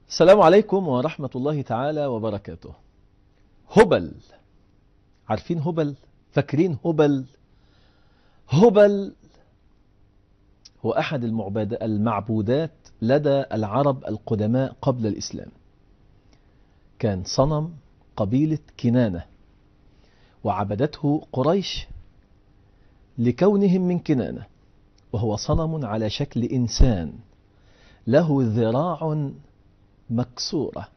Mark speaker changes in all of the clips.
Speaker 1: السلام عليكم ورحمة الله تعالى وبركاته. هبل، عارفين هبل؟ فاكرين هبل؟ هبل هو أحد المعبودات لدى العرب القدماء قبل الإسلام. كان صنم قبيلة كنانة، وعبدته قريش لكونهم من كنانة، وهو صنم على شكل إنسان له ذراع مكسورة.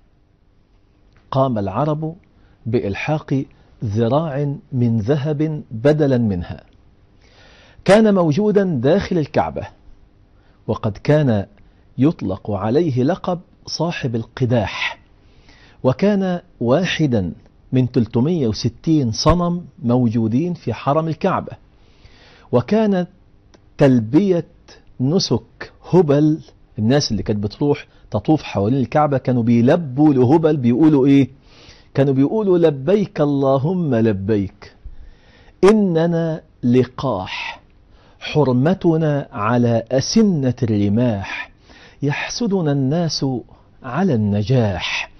Speaker 1: قام العرب بإلحاق ذراع من ذهب بدلا منها. كان موجودا داخل الكعبة، وقد كان يطلق عليه لقب صاحب القداح، وكان واحدا من 360 صنم موجودين في حرم الكعبة. وكانت تلبية نسك هبل، الناس اللي كانت بتروح تطوف حوالين الكعبة كانوا بيلبوا لهبل، بيقولوا ايه؟ كانوا بيقولوا لبيك اللهم لبيك، إننا لقاح، حرمتنا على أسنة الرماح، يحسدنا الناس على النجاح.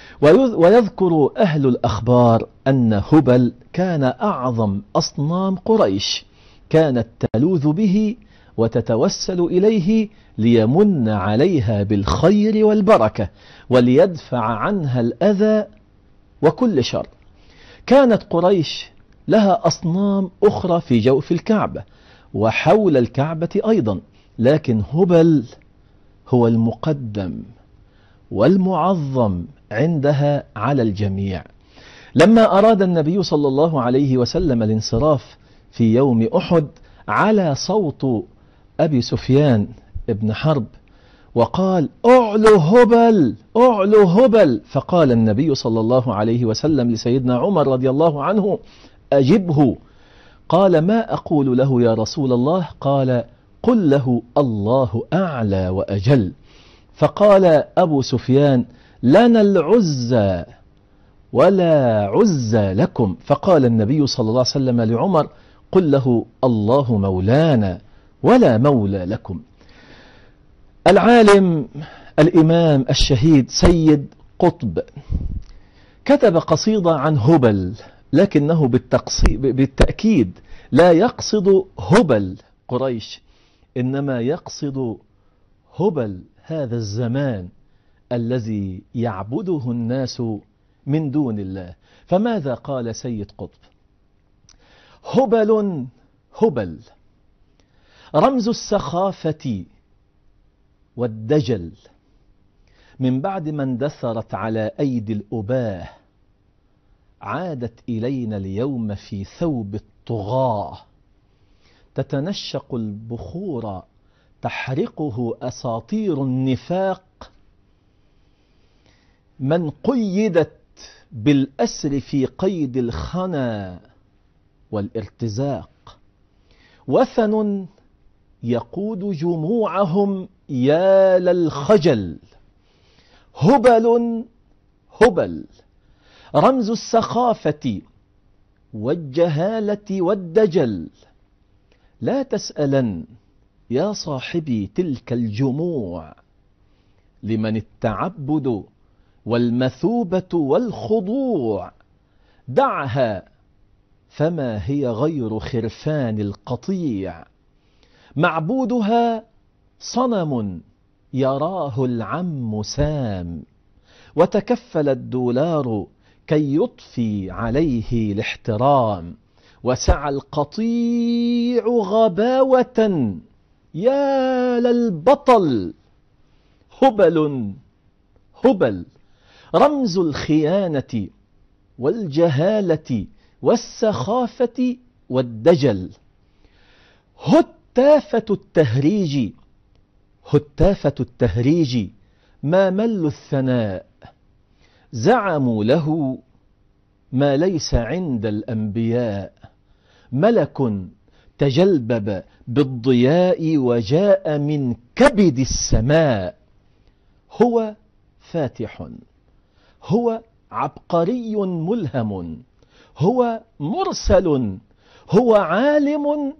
Speaker 1: ويذكر أهل الأخبار أن هبل كان أعظم أصنام قريش، كانت تلوذ به وتتوسل إليه ليمن عليها بالخير والبركة وليدفع عنها الأذى وكل شر. كانت قريش لها أصنام أخرى في جوف الكعبة وحول الكعبة أيضا، لكن هبل هو المقدم والمعظم عندها على الجميع. لما أراد النبي صلى الله عليه وسلم الانصراف في يوم أحد على صوت أبي سفيان ابن حرب وقال: أعلو هبل، أعلو هبل. فقال النبي صلى الله عليه وسلم لسيدنا عمر رضي الله عنه: أجبه. قال: ما أقول له يا رسول الله؟ قال: قل له الله أعلى وأجل. فقال أبو سفيان: لنا العزى ولا عزى لكم. فقال النبي صلى الله عليه وسلم لعمر: قل له الله مولانا ولا مولى لكم. العالم الإمام الشهيد سيد قطب كتب قصيدة عن هبل، لكنه بالتأكيد لا يقصد هبل قريش، إنما يقصد هبل هذا الزمان الذي يعبده الناس من دون الله. فماذا قال سيد قطب؟ هبل، هبل رمز السخافة والدجل، من بعد ما اندثرت على أيدي الأباه، عادت إلينا اليوم في ثوب الطغاة، تتنشق البخور تحرقه أساطير النفاق، من قيدت بالأسر في قيد الخنا والارتزاق، وثن يقود جموعهم يا للخجل. هبل، هبل رمز السخافة والجهالة والدجل. لا تسألن يا صاحبي تلك الجموع، لمن التعبد والمثوبة والخضوع، دعها فما هي غير خرفان القطيع، معبودها صنم يراه العم سام، وتكفل الدولار كي يضفي عليه الاحترام، وسعى القطيع غباوة يا للبطل. هبل، هبل رمز الخيانة والجهالة والسخافة والدجل. هتافة التهريج، هتافة التهريج ما مل الثناء، زعموا له ما ليس عند الأنبياء، ملك تجلبب بالضياء وجاء من كبد السماء. هو فاتح، هو عبقري ملهم، هو مرسل، هو عالم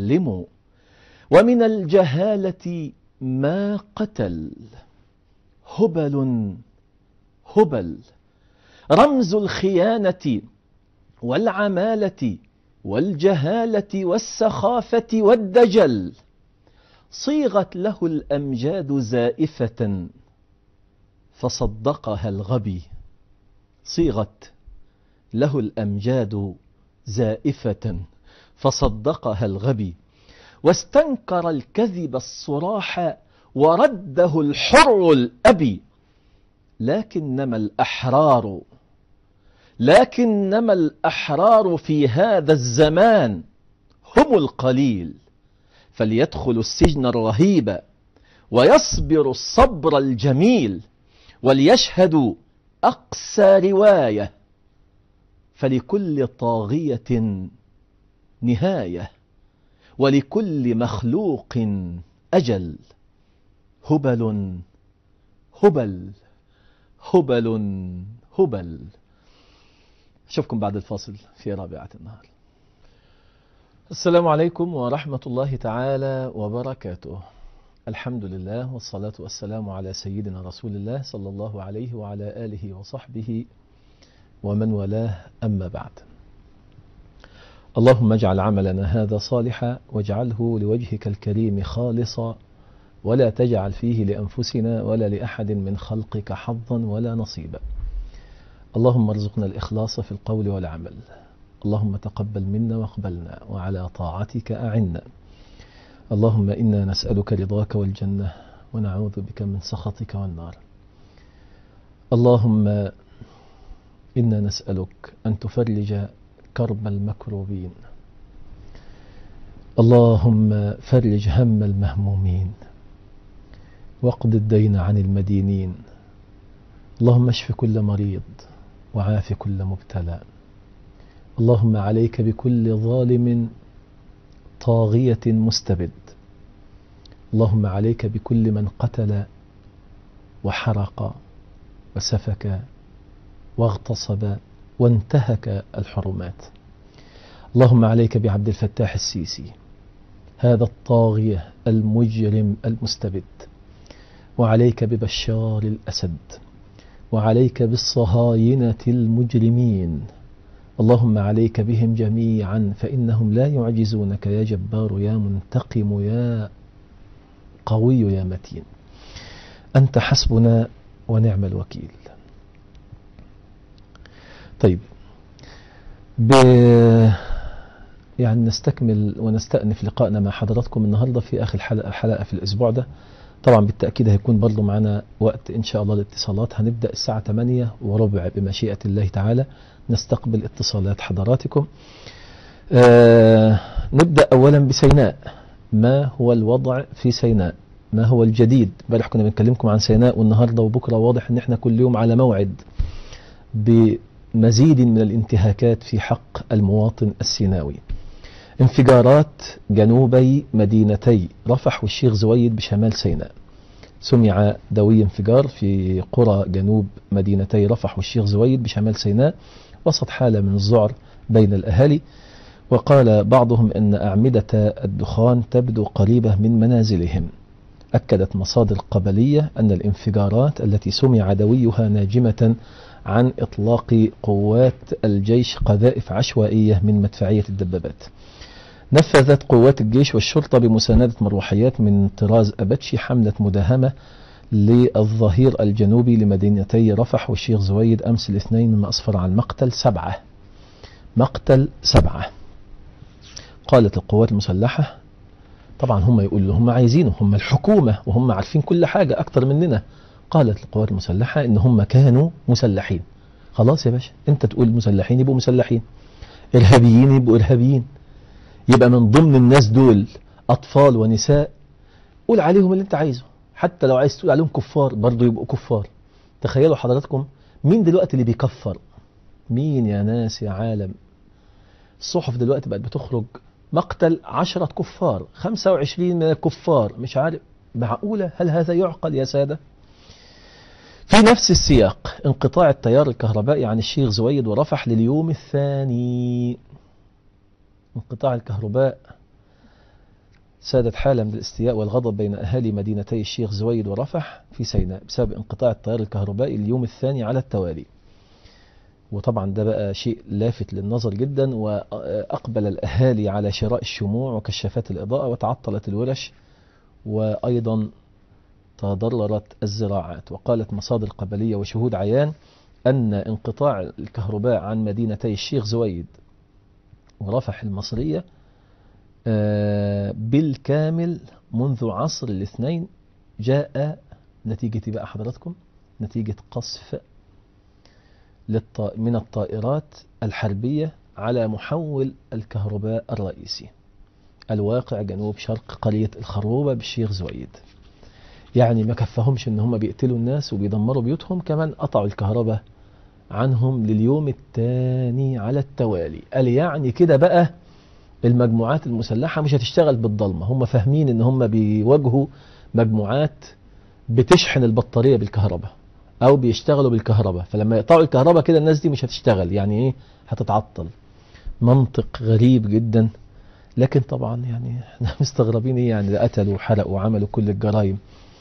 Speaker 1: ومعلم، ومن الجهالة ما قتل. هبل هبل، رمز الخيانة والعمالة والجهالة والسخافة والدجل. صيغت له الأمجاد زائفة فصدقها الغبي. صيغت له الأمجاد زائفة فصدقها الغبي، واستنكر الكذب الصراح ورده الحر الأبي. لكنما الأحرار في هذا الزمان هم القليل، فليدخلوا السجن الرهيب ويصبروا الصبر الجميل، وليشهدوا أقسى رواية، فلكل طاغية نهاية ولكل مخلوق أجل. هبل هبل هبل هبل. أشوفكم بعد الفاصل في رابعة النهار. السلام عليكم ورحمة الله تعالى وبركاته. الحمد لله والصلاة والسلام على سيدنا رسول الله صلى الله عليه وعلى آله وصحبه ومن والاه، أما بعد. اللهم اجعل عملنا هذا صالحا واجعله لوجهك الكريم خالصا، ولا تجعل فيه لأنفسنا ولا لأحد من خلقك حظا ولا نصيبا. اللهم ارزقنا الإخلاص في القول والعمل. اللهم تقبل منا واقبلنا، وعلى طاعتك أعنا. اللهم إنا نسألك رضاك والجنة، ونعوذ بك من سخطك والنار. اللهم إنا نسألك أن تفرج كرب المكروبين. اللهم فرج هم المهمومين، واقض الدين عن المدينين. اللهم اشف كل مريض وعاف كل مبتلى. اللهم عليك بكل ظالم طاغية مستبد. اللهم عليك بكل من قتل وحرق وسفك واغتصب وانتهك الحرمات. اللهم عليك بعبد الفتاح السيسي، هذا الطاغية المجرم المستبد، وعليك ببشار الأسد، وعليك بالصهاينة المجرمين. اللهم عليك بهم جميعا، فإنهم لا يعجزونك يا جبار يا منتقم يا قوي يا متين. أنت حسبنا ونعم الوكيل. طيب، يعني نستكمل ونستأنف لقائنا مع حضراتكم النهاردة في آخر الحلقة في الأسبوع ده. طبعا بالتأكيد هيكون برضو معنا وقت إن شاء الله الاتصالات. هنبدأ الساعة 8:15 بمشيئة الله تعالى نستقبل اتصالات حضراتكم. نبدأ أولا بسيناء. ما هو الوضع في سيناء؟ ما هو الجديد؟ امبارح كنا بنكلمكم عن سيناء، والنهاردة وبكرة واضح ان احنا كل يوم على موعد بمزيد من الانتهاكات في حق المواطن السيناوي. انفجارات جنوبي مدينتي رفح والشيخ زويد بشمال سيناء. سمع دوي انفجار في قرى جنوب مدينتي رفح والشيخ زويد بشمال سيناء وسط حالة من الذعر بين الأهالي. وقال بعضهم أن أعمدة الدخان تبدو قريبة من منازلهم. أكدت مصادر قبلية أن الانفجارات التي سمع دويها ناجمة عن إطلاق قوات الجيش قذائف عشوائية من مدفعية الدبابات. نفذت قوات الجيش والشرطة بمساندة مروحيات من طراز أباتشي حملة مداهمة للظهير الجنوبي لمدينتي رفح والشيخ زويد أمس الاثنين، مما أسفر عن مقتل 7. قالت القوات المسلحة، طبعا هم يقولوا هم عايزينه، هم الحكومة وهم عارفين كل حاجة أكتر مننا. قالت القوات المسلحة إن هم كانوا مسلحين. خلاص يا باشا، أنت تقول مسلحين يبقوا مسلحين، إرهابيين يبقوا إرهابيين. يبقى من ضمن الناس دول أطفال ونساء، قول عليهم اللي أنت عايزه. حتى لو عايز تقول عليهم كفار برضو يبقوا كفار. تخيلوا حضراتكم مين دلوقتي اللي بيكفر؟ مين يا ناس يا عالم؟ الصحف دلوقتي بقت بتخرج مقتل 10 كفار، 25 من الكفار، مش عارف. معقولة؟ هل هذا يعقل يا سادة؟ في نفس السياق انقطاع التيار الكهربائي عن الشيخ زويد ورفح لليوم الثاني. انقطاع الكهرباء سادت حالة من الاستياء والغضب بين أهالي مدينتي الشيخ زويد ورفح في سيناء بسبب انقطاع التيار الكهربائي اليوم الثاني على التوالي. وطبعا ده بقى شيء لافت للنظر جدا، وأقبل الأهالي على شراء الشموع وكشافات الإضاءة، وتعطلت الورش، وأيضا تضررت الزراعات. وقالت مصادر قبلية وشهود عيان أن انقطاع الكهرباء عن مدينتي الشيخ زويد ورفح المصرية بالكامل منذ عصر الاثنين جاء نتيجة بقى حضراتكم نتيجة قصف من الطائرات الحربية على محول الكهرباء الرئيسي الواقع جنوب شرق قرية الخروبة بالشيخ زويد. يعني ما كفهمش ان هم بيقتلوا الناس وبيدمروا بيوتهم، كمان قطعوا الكهرباء عنهم لليوم الثاني على التوالي. قال يعني كده بقى المجموعات المسلحة مش هتشتغل بالضلمة، هم فاهمين ان هم بيواجهوا مجموعات بتشحن البطارية بالكهرباء او بيشتغلوا بالكهرباء، فلما يقطعوا الكهرباء كده الناس دي مش هتشتغل، يعني ايه هتتعطل. منطق غريب جدا، لكن طبعا يعني احنا مستغربين ايه يعني، ده قتلوا وحرقوا وعملوا كل الجرائم.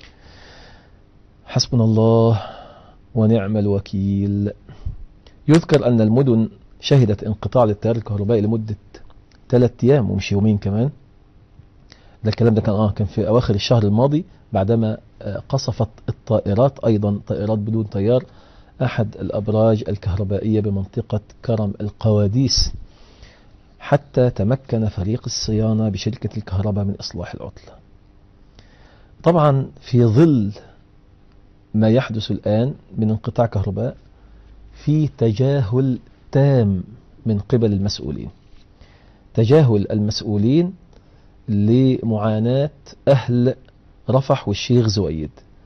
Speaker 1: حسبنا الله ونعم الوكيل. يذكر أن المدن شهدت انقطاع للتيار الكهربائي لمدة 3 أيام ومش يومين كمان. ده الكلام ده كان في أواخر الشهر الماضي، بعدما قصفت الطائرات أيضا طائرات بدون طيار أحد الأبراج الكهربائية بمنطقة كرم القواديس، حتى تمكن فريق الصيانة بشركة الكهرباء من إصلاح العطل. طبعا في ظل ما يحدث الآن من انقطاع كهرباء، في تجاهل تام من قبل المسؤولين، تجاهل المسؤولين لمعاناة أهل رفح والشيخ زويد.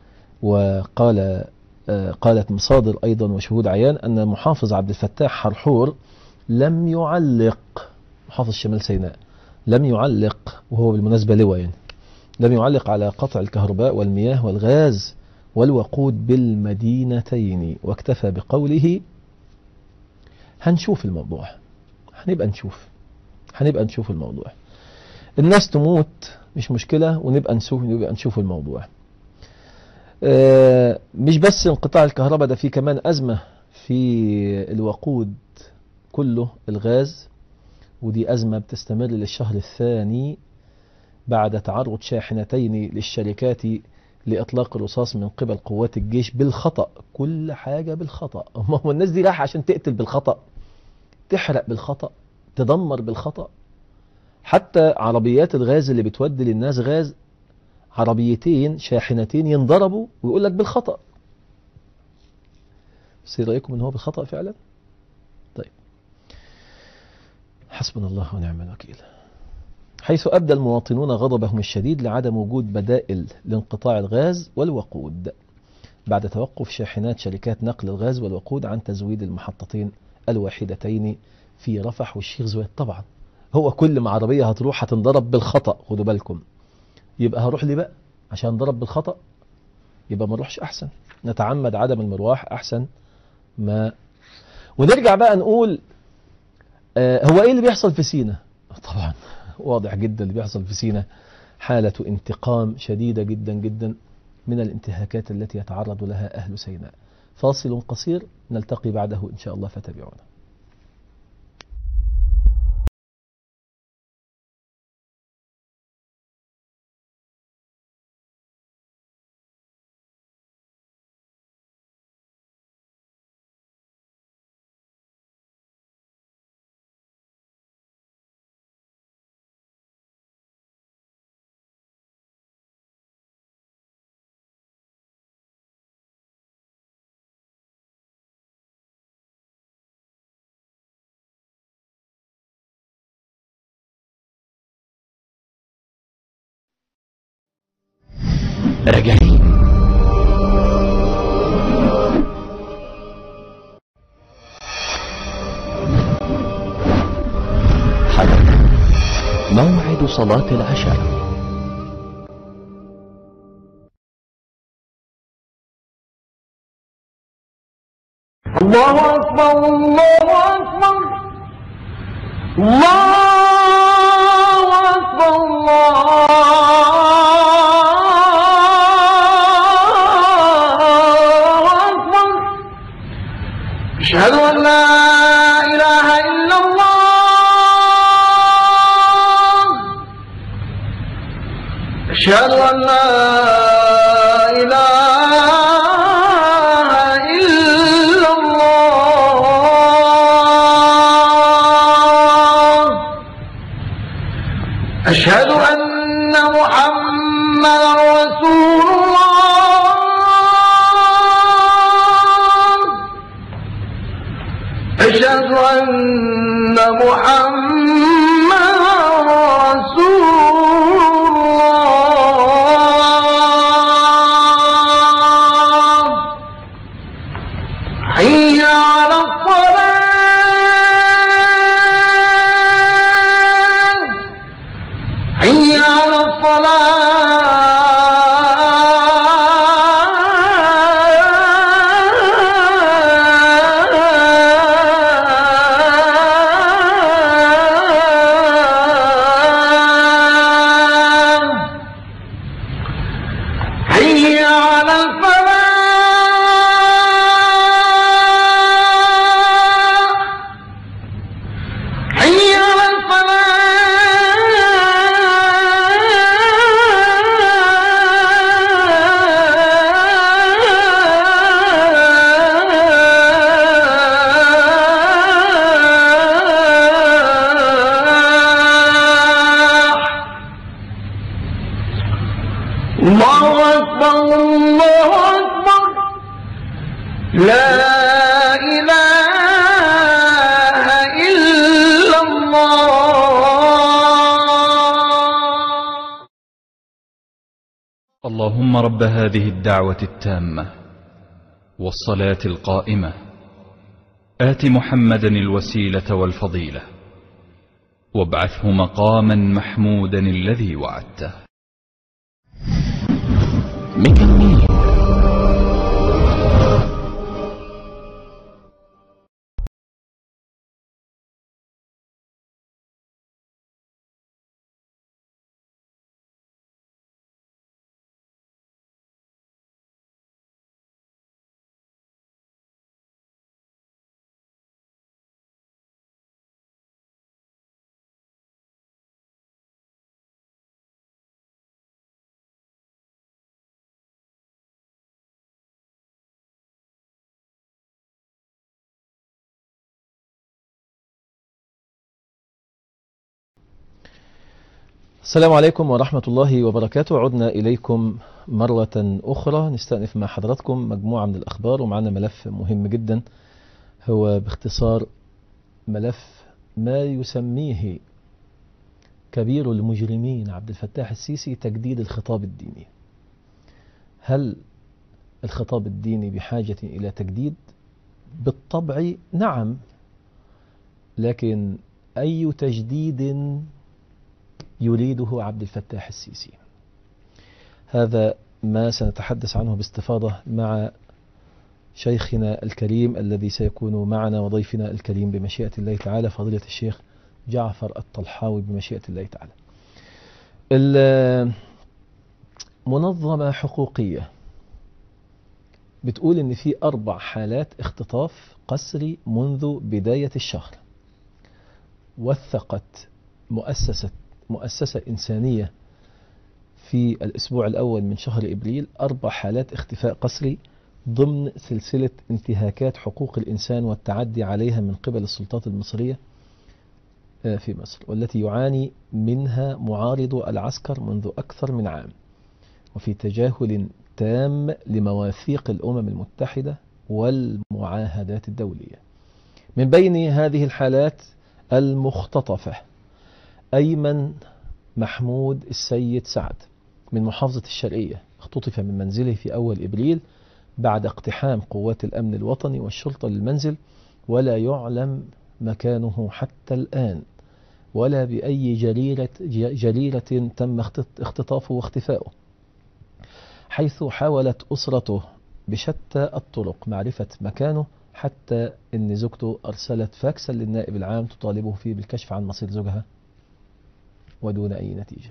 Speaker 1: قالت مصادر أيضا وشهود عيان أن محافظ عبد الفتاح حرحور لم يعلق، محافظ شمال سيناء لم يعلق، وهو بالمناسبة لواء يعني، لم يعلق على قطع الكهرباء والمياه والغاز والوقود بالمدينتين، واكتفى بقوله هنشوف الموضوع، هنبقى نشوف الموضوع، الناس تموت مش مشكلة ونبقى نشوف الموضوع. مش بس انقطاع الكهرباء، ده في كمان أزمة في الوقود كله، الغاز، ودي أزمة بتستمر للشهر الثاني بعد تعرض شاحنتين للشركات لإطلاق الرصاص من قبل قوات الجيش بالخطأ. كل حاجة بالخطأ، هو الناس دي رايحة عشان تقتل بالخطأ، تحرق بالخطأ، تدمر بالخطأ. حتى عربيات الغاز اللي بتودي للناس غاز، عربيتين شاحنتين ينضربوا ويقول لك بالخطأ. بس رأيكم ان هو بالخطأ فعلا؟ طيب، حسبنا الله ونعم الوكيل. حيث أبدى المواطنون غضبهم الشديد لعدم وجود بدائل لانقطاع الغاز والوقود بعد توقف شاحنات شركات نقل الغاز والوقود عن تزويد المحطتين الواحدتين في رفح والشيخ زويد. طبعا هو كل ما عربية هتروح هتنضرب بالخطأ، خدوا بالكم، يبقى هروح لي بقى عشان انضرب بالخطأ؟ يبقى ما نروحش أحسن، نتعمد عدم المروح أحسن ما. ونرجع بقى نقول هو ايه اللي بيحصل في سيناء؟ طبعا واضح جدا اللي بيحصل في سيناء حالة انتقام شديدة جدا جدا من الانتهاكات التي يتعرض لها أهل سيناء. فاصل قصير نلتقي بعده إن شاء الله، فتابعونا.
Speaker 2: راجعين. حضر موعد صلاة العشاء.
Speaker 3: الله أكبر الله أكبر الله أكبر الله أشهد أن لا إله إلا الله. أشهد أن محمدا رسول الله. أشهد أن محمدا رسول الله. حي على الصلاة. حي على حي على الفلاح. حي على الله أكبر الله أكبر. لا إله إلا الله.
Speaker 4: اللهم رب هذه الدعوة التامة والصلاة القائمة آت محمدا الوسيلة والفضيلة وابعثه مقاما محمودا الذي وعدته.
Speaker 2: مكملين.
Speaker 1: السلام عليكم ورحمة الله وبركاته. عدنا إليكم مرة أخرى نستأنف مع حضراتكم مجموعة من الأخبار، ومعنا ملف مهم جدا هو باختصار ملف ما يسميه كبير المجرمين عبد الفتاح السيسي تجديد الخطاب الديني. هل الخطاب الديني بحاجة إلى تجديد؟ بالطبع نعم، لكن أي تجديد يريده عبد الفتاح السيسي؟ هذا ما سنتحدث عنه باستفاضة مع شيخنا الكريم الذي سيكون معنا وضيفنا الكريم بمشيئة الله تعالى، فضيلة الشيخ جعفر الطلحاوي بمشيئة الله تعالى. المنظمة حقوقية بتقول إن في 4 حالات اختطاف قسري منذ بداية الشهر. وثقت مؤسسة إنسانية في الأسبوع الأول من شهر إبريل 4 حالات اختفاء قسري ضمن سلسلة انتهاكات حقوق الإنسان والتعدي عليها من قبل السلطات المصرية في مصر، والتي يعاني منها معارضو العسكر منذ أكثر من عام، وفي تجاهل تام لمواثيق الأمم المتحدة والمعاهدات الدولية. من بين هذه الحالات المختطفة أيمن محمود السيد سعد من محافظة الشرقية، اختطف من منزله في أول إبريل بعد اقتحام قوات الأمن الوطني والشرطة للمنزل، ولا يعلم مكانه حتى الآن ولا بأي جريرة تم اختطافه واختفاؤه، حيث حاولت أسرته بشتى الطرق معرفة مكانه، حتى أن زوجته أرسلت فاكسا للنائب العام تطالبه فيه بالكشف عن مصير زوجها ودون أي نتيجة.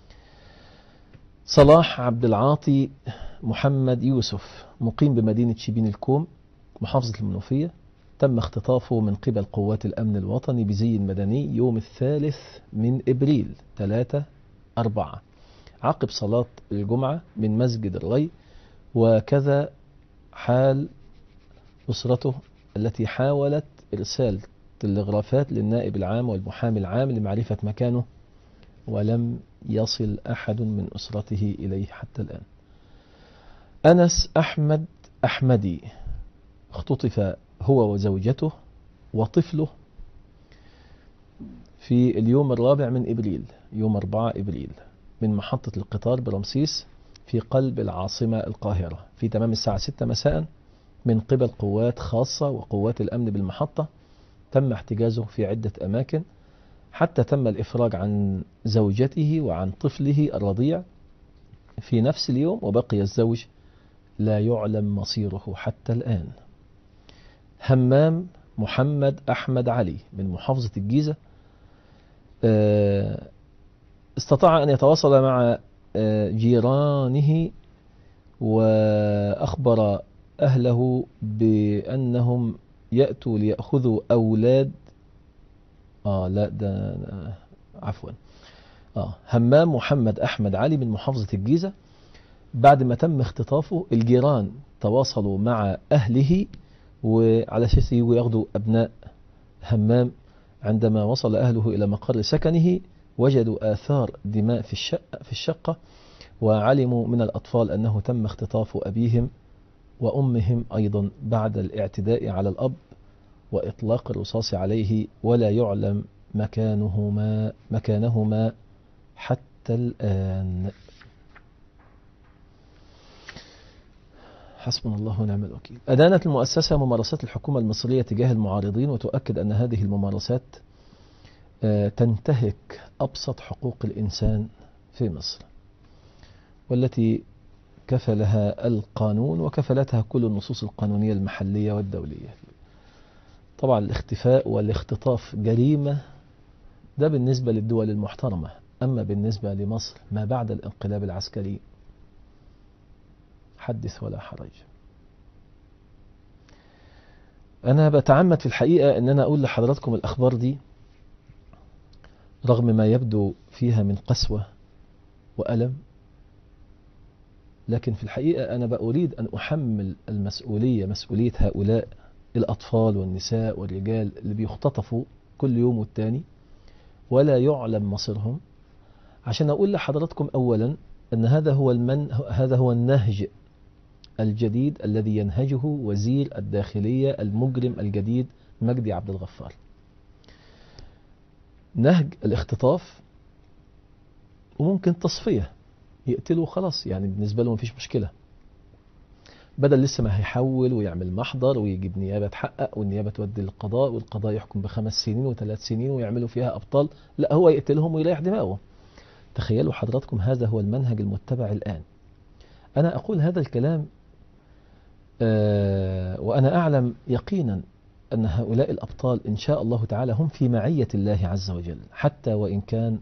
Speaker 1: صلاح عبد العاطي محمد يوسف مقيم بمدينة شبين الكوم محافظة المنوفية، تم اختطافه من قبل قوات الأمن الوطني بزي مدني يوم 3 من إبريل 3/4 عقب صلاة الجمعة من مسجد الري. وكذا حال أسرته التي حاولت إرسال تلغرافات للنائب العام والمحامي العام لمعرفة مكانه، ولم يصل أحد من أسرته إليه حتى الآن. أنس أحمد أحمدي اختطف هو وزوجته وطفله في اليوم 4 من إبريل، يوم 4 إبريل، من محطة القطار برمسيس في قلب العاصمة القاهرة في تمام الساعة 6 مساء من قبل قوات خاصة وقوات الأمن بالمحطة. تم احتجازه في عدة أماكن حتى تم الإفراج عن زوجته وعن طفله الرضيع في نفس اليوم، وبقي الزوج لا يعلم مصيره حتى الآن. همام محمد أحمد علي من محافظة الجيزة استطاع أن يتواصل مع جيرانه وأخبر أهله بأنهم يأتوا ليأخذوا أولاد همام محمد أحمد علي من محافظة الجيزة. بعد ما تم اختطافه الجيران تواصلوا مع أهله وعلى أساس ياخذوا أبناء همام. عندما وصل أهله إلى مقر سكنه وجدوا آثار دماء في الشقة، وعلموا من الأطفال أنه تم اختطاف أبيهم وأمهم أيضا بعد الاعتداء على الأب وإطلاق الرصاص عليه، ولا يعلم مكانهما حتى الآن. حسبنا الله ونعم الوكيل. أدانت المؤسسة ممارسات الحكومة المصرية تجاه المعارضين، وتؤكد أن هذه الممارسات تنتهك أبسط حقوق الإنسان في مصر، والتي كفلها القانون وكفلتها كل النصوص القانونية المحلية والدولية. طبعا الاختفاء والاختطاف جريمة، ده بالنسبة للدول المحترمة، أما بالنسبة لمصر ما بعد الانقلاب العسكري حدث ولا حرج. أنا بتعمد في الحقيقة أن أنا أقول لحضراتكم الأخبار دي رغم ما يبدو فيها من قسوة وألم، لكن في الحقيقة أنا بأريد أن أحمل مسؤولية هؤلاء الأطفال والنساء والرجال اللي بيختطفوا كل يوم والتاني ولا يعلم مصيرهم، عشان أقول لحضراتكم أولا أن هذا هو النهج الجديد الذي ينهجه وزير الداخلية المجرم الجديد مجدي عبد الغفار. نهج الاختطاف وممكن تصفية، يقتلوا خلاص، يعني بالنسبة له مفيش مشكلة، بدل لسه ما هيحول ويعمل محضر ويجيب نيابة تحقق والنيابة تودي للقضاء والقضاء يحكم ب5 سنين و3 سنين ويعملوا فيها أبطال، لا هو يقتلهم ويريح دماغه. تخيلوا حضراتكم هذا هو المنهج المتبع الآن. أنا أقول هذا الكلام وأنا أعلم يقينا أن هؤلاء الأبطال إن شاء الله تعالى هم في معية الله عز وجل، حتى وإن كان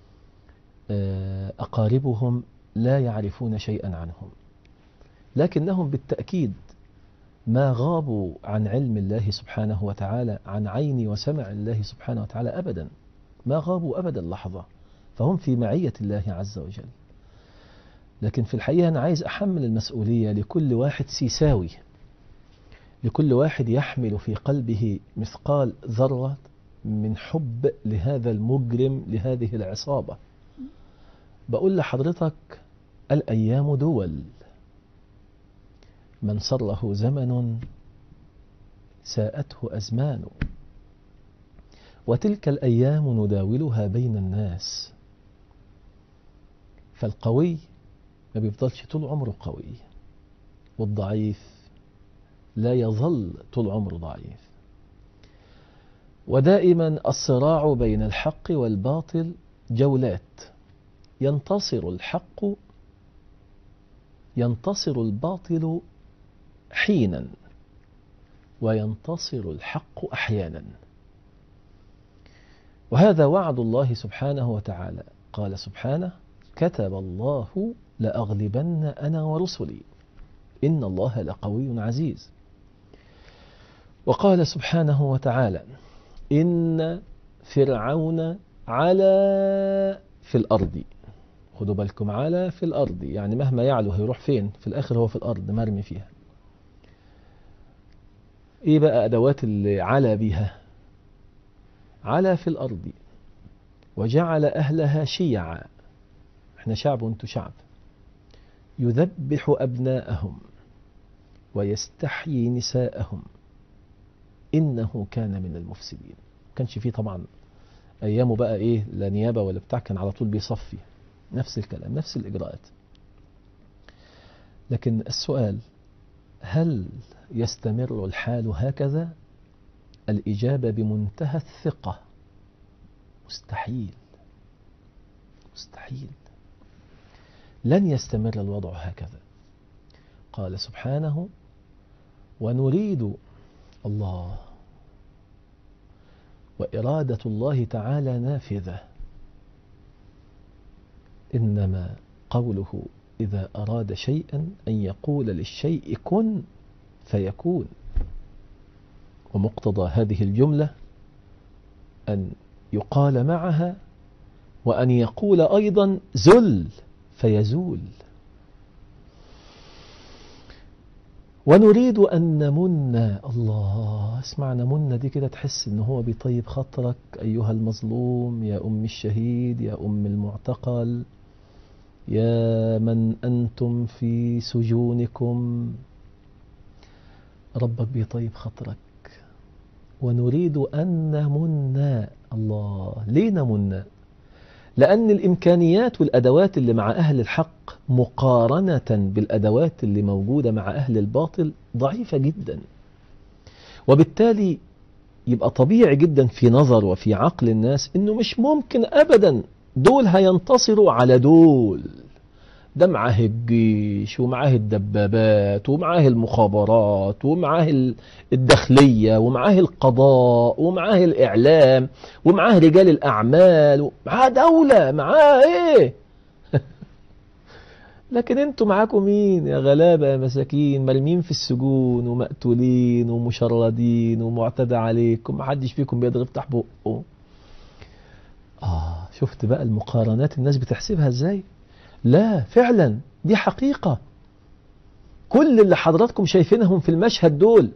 Speaker 1: أقاربهم لا يعرفون شيئا عنهم، لكنهم بالتأكيد ما غابوا عن علم الله سبحانه وتعالى، عن عين وسمع الله سبحانه وتعالى أبدا، ما غابوا أبدا لحظة، فهم في معية الله عز وجل. لكن في الحقيقة أنا عايز أحمل المسؤولية لكل واحد سيساوي، لكل واحد يحمل في قلبه مثقال ذرة من حب لهذا المجرم، لهذه العصابة. بقول لحضرتك الأيام دول، من سره زمن ساءته أزمان، وتلك الأيام نداولها بين الناس. فالقوي ما بيفضلش طول عمره قوي، والضعيف لا يظل طول عمره ضعيف. ودائما الصراع بين الحق والباطل جولات، ينتصر الباطل حينا وينتصر الحق أحيانا، وهذا وعد الله سبحانه وتعالى. قال سبحانه: كتب الله لأغلبن أنا ورسلي إن الله لقوي عزيز. وقال سبحانه وتعالى: إن فرعون علا في الأرض خدوا بالكم، على في الأرض، يعني مهما يعلو هيروح فين؟ في الآخر هو في الأرض مرمي فيها. إيه بقى أدوات اللي علا بيها؟ علا في الأرض وجعل أهلها شيعا، احنا شعب وانتو شعب، يذبح أبناءهم ويستحيي نساءهم إنه كان من المفسدين. كانش فيه طبعا أيامه بقى إيه لا نيابة ولا بتاع، كان على طول بيصفي، نفس الكلام نفس الإجراءات. لكن السؤال، هل يستمر الحال هكذا؟ الإجابة بمنتهى الثقة مستحيل، مستحيل، لن يستمر الوضع هكذا. قال سبحانه: ونريد الله، وإرادة الله تعالى نافذة، إنما قوله إذا أراد شيئا أن يقول للشيء كن فيكون. ومقتضى هذه الجملة أن يقال معها وأن يقول أيضا زل فيزول. ونريد أن نمن، الله، اسمع نمن دي كده تحس إن هو بيطيب خاطرك أيها المظلوم، يا أم الشهيد، يا أم المعتقل، يا من أنتم في سجونكم، ربك بيطيب خاطرك. ونريد أن نمن، الله، ليه نمن؟ لأن الإمكانيات والأدوات اللي مع أهل الحق مقارنة بالأدوات اللي موجودة مع أهل الباطل ضعيفة جدا، وبالتالي يبقى طبيعي جدا في نظر وفي عقل الناس إنه مش ممكن أبدا دول هينتصروا على دول. ده معاه الجيش ومعاه الدبابات ومعاه المخابرات ومعاه الداخلية ومعاه القضاء ومعاه الإعلام ومعاه رجال الأعمال ومعاه دولة، معاه إيه؟ لكن انتوا معاكم مين يا غلابة يا مساكين، مرمين في السجون ومقتولين ومشردين ومعتدى عليكم، محدش فيكم بيقدر يفتح بقه. شفت بقى المقارنات الناس بتحسبها ازاي؟ لا، فعلا دي حقيقة. كل اللي حضراتكم شايفينهم في المشهد دول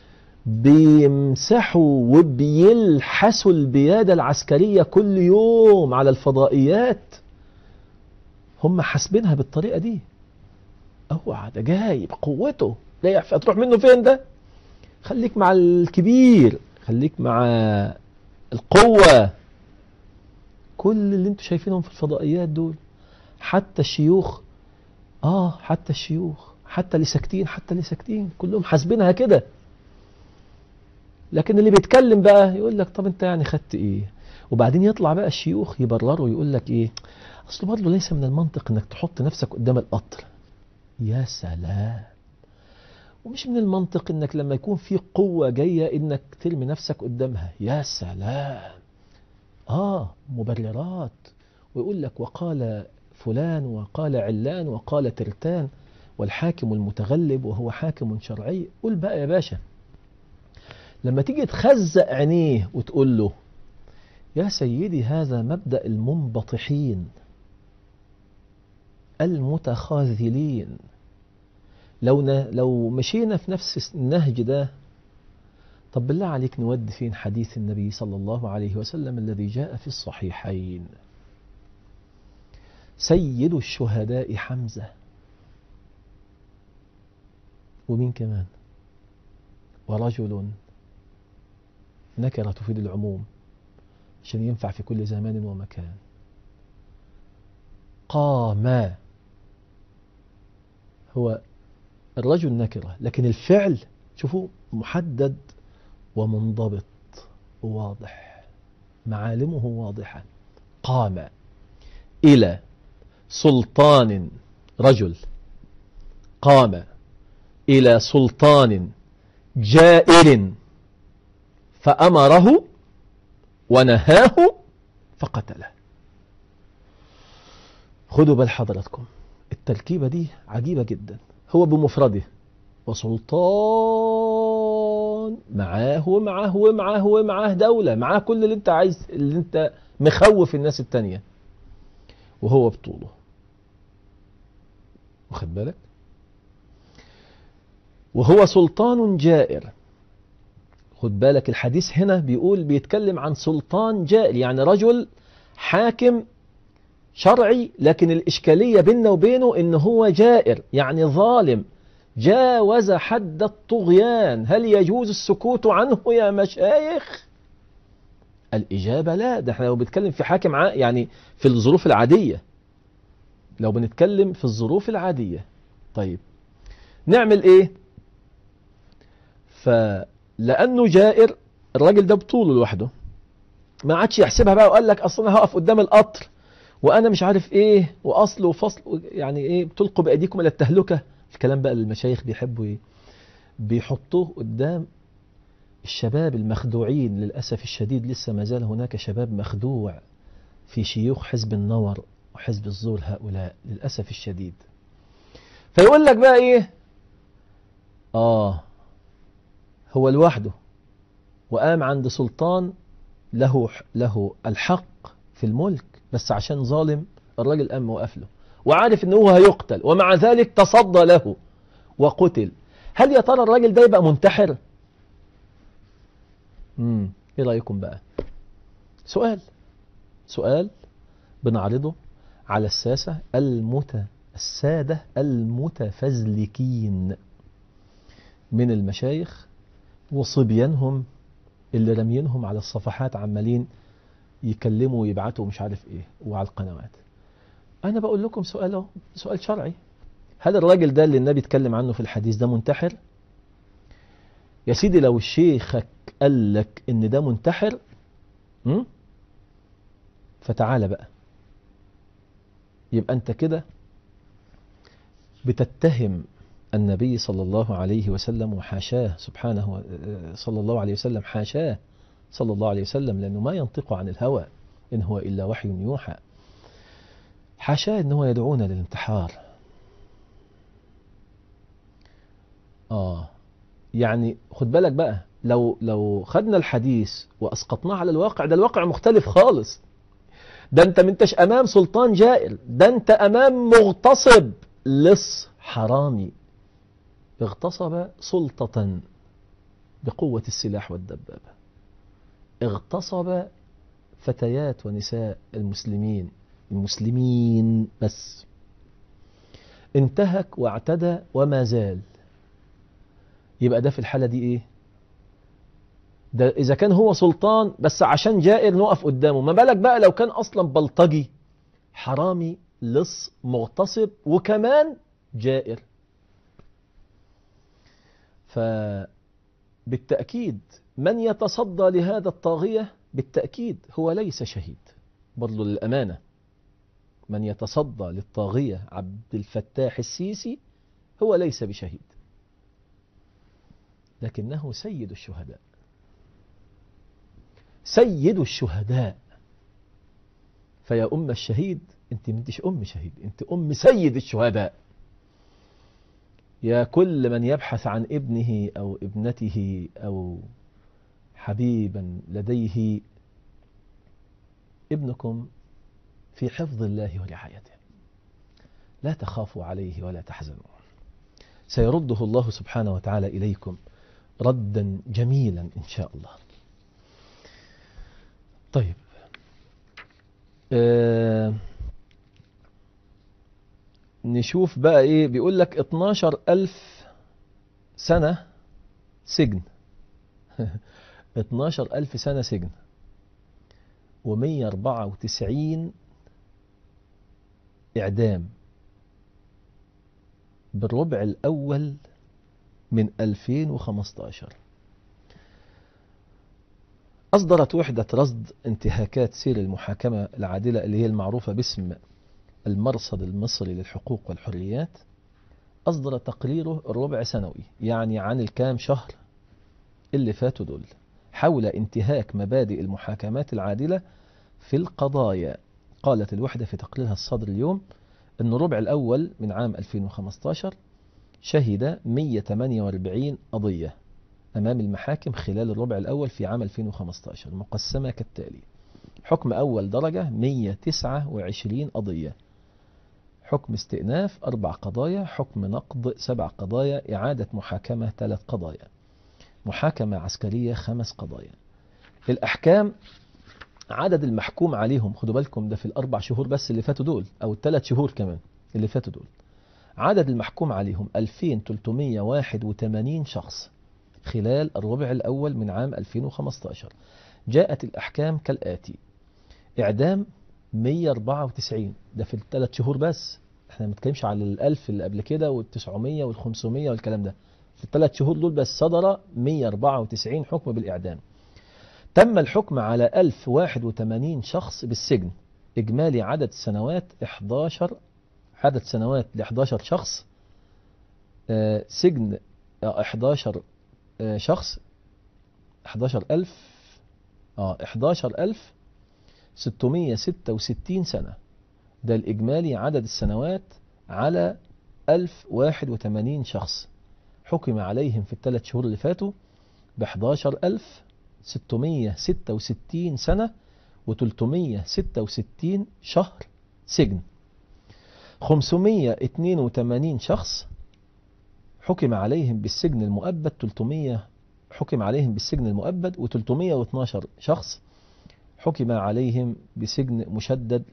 Speaker 1: بيمسحوا وبيلحسوا البيادة العسكرية كل يوم على الفضائيات، هم حاسبينها بالطريقة دي. اوعى ده جاي بقوته، لا يعرف تروح منه فين ده. خليك مع الكبير، خليك مع القوة. كل اللي انتوا شايفينهم في الفضائيات دول، حتى الشيوخ، حتى الشيوخ، حتى اللي ساكتين، حتى اللي ساكتين كلهم حاسبينها كده. لكن اللي بيتكلم بقى يقول لك طب انت يعني خدت ايه؟ وبعدين يطلع بقى الشيوخ يبرروا يقول لك ايه؟ اصل برضه ليس من المنطق انك تحط نفسك قدام القطر. يا سلام. ومش من المنطق انك لما يكون في قوة جاية انك ترمي نفسك قدامها. يا سلام. مبررات، ويقول لك وقال فلان وقال علان وقال ترتان والحاكم المتغلب وهو حاكم شرعي. قول بقى يا باشا، لما تيجي تخزق عينيه وتقول له يا سيدي هذا مبدأ المنبطحين المتخاذلين، لو مشينا في نفس النهج ده، طب بالله عليك نودي فين حديث النبي صلى الله عليه وسلم الذي جاء في الصحيحين؟ سيد الشهداء حمزة، ومين كمان؟ ورجل، نكرة تفيد العموم عشان ينفع في كل زمان ومكان. قام، هو الرجل نكرة لكن الفعل شوفوا محدد ومنضبط وواضح، معالمه واضحة. قام إلى سلطان، رجل قام إلى سلطان جائر فأمره ونهاه فقتله. خدوا بال حضراتكم، التركيبة دي عجيبة جدا. هو بمفرده وسلطان، معاه ومعاه ومعاه ومعاه دولة، معاه كل اللي انت عايز، اللي انت مخوف الناس التانية، وهو بطوله واخد بالك؟ وهو سلطان جائر. خد بالك الحديث هنا بيتكلم عن سلطان جائر، يعني رجل حاكم شرعي، لكن الإشكالية بيننا وبينه إن هو جائر، يعني ظالم، جاوز حد الطغيان. هل يجوز السكوت عنه يا مشايخ؟ الإجابة لا. ده احنا لو بنتكلم في حاكم يعني في الظروف العادية، لو بنتكلم في الظروف العادية. طيب نعمل ايه؟ فلأنه جائر الراجل ده بطوله لوحده، ما عادش يحسبها بقى وقال لك اصلا هقف قدام القطر وانا مش عارف ايه واصل وفصل، يعني ايه بتلقوا بايديكم الى التهلكة. الكلام بقى المشايخ بيحبوا ايه؟ بيحطوه قدام الشباب المخدوعين. للأسف الشديد لسه ما زال هناك شباب مخدوع في شيوخ حزب النور وحزب الزور هؤلاء للأسف الشديد. فيقول لك بقى ايه؟ هو لوحده وقام عند سلطان له الحق في الملك، بس عشان ظالم الراجل قام وقف له وعارف انه هو هيقتل، ومع ذلك تصدى له وقتل. هل يا ترى الراجل ده يبقى منتحر؟ ايه رأيكم بقى؟ سؤال بنعرضه على السادة المتفزلكين من المشايخ وصبيانهم اللي رمينهم على الصفحات عمالين يكلموا ويبعتوا مش عارف ايه وعلى القنوات. انا بقول لكم سؤال شرعي. هل الراجل ده اللي النبي اتكلم عنه في الحديث ده منتحر؟ يا سيدي لو شيخك قال لك ان ده منتحر فتعال بقى، يبقى انت كده بتتهم النبي صلى الله عليه وسلم وحاشاه سبحانه، صلى الله عليه وسلم حاشاه صلى الله عليه وسلم، لأنه ما ينطق عن الهوى إن هو إلا وحي يوحى. حاشاه إن هو يدعونا للانتحار. يعني خد بالك بقى، لو خدنا الحديث وأسقطناه على الواقع، ده الواقع مختلف خالص. ده انت منتش أمام سلطان جائر، ده انت أمام مغتصب لص حرامي اغتصب سلطة بقوة السلاح والدبابة، اغتصب فتيات ونساء المسلمين بس، انتهك واعتدى وما زال. يبقى ده في الحالة دي ايه؟ ده إذا كان هو سلطان بس عشان جائر نقف قدامه، ما بالك بقى لو كان أصلا بلطجي حرامي لص مغتصب وكمان جائر. فبالتأكيد من يتصدى لهذا الطاغية بالتأكيد هو ليس شهيد، برضو للأمانة. من يتصدى للطاغية عبد الفتاح السيسي هو ليس بشهيد، لكنه سيد الشهداء، سيد الشهداء. فيا أم الشهيد، أنت منتش أم شهيد، أنت أم سيد الشهداء. يا كل من يبحث عن ابنه أو ابنته أو حبيبا لديه، ابنكم في حفظ الله ورعايته، لا تخافوا عليه ولا تحزنوا، سيرده الله سبحانه وتعالى إليكم ردا جميلا إن شاء الله. طيب، نشوف بقى ايه بيقول لك. 12,000 سنة سجن 12,000 سنة سجن و194 إعدام بالربع الأول من 2015. أصدرت وحدة رصد انتهاكات سير المحاكمة العادلة اللي هي المعروفة باسم المرصد المصري للحقوق والحريات، أصدر تقريره الربع سنوي، يعني عن الكام شهر اللي فاتوا دول، حول انتهاك مبادئ المحاكمات العادلة في القضايا. قالت الوحدة في تقريرها الصادر اليوم أن الربع الأول من عام 2015 شهد 148 قضية أمام المحاكم خلال الربع الأول في عام 2015، مقسمة كالتالي: حكم أول درجة 129 قضية، حكم استئناف 4 قضايا، حكم نقض 7 قضايا، إعادة محاكمة 3 قضايا، محاكمة عسكرية 5 قضايا. الأحكام عدد المحكوم عليهم، خدوا بالكم ده في ال4 شهور بس اللي فاتوا دول، أو ال3 شهور كمان اللي فاتوا دول، عدد المحكوم عليهم 2381 شخص خلال الربع الأول من عام 2015. جاءت الأحكام كالآتي: إعدام 194، ده في ال3 شهور بس، احنا ما بنتكلمش على ال1000 اللي قبل كده وال900 وال500 والكلام ده، في ال3 شهور دول بس صدر 194 حكم بالإعدام. تم الحكم على 1081 شخص بالسجن، إجمالي عدد السنوات 11، عدد سنوات ل11 شخص، سجن 11 شخص، 11666 سنة، ده الإجمالي عدد السنوات على 1081 شخص حكم عليهم في ال3 شهور اللي فاتوا ب11666 سنة و366 شهر سجن. 582 شخص حكم عليهم بالسجن المؤبد، 300 حكم عليهم بالسجن المؤبد، و312 شخص حكم عليهم بسجن مشدد،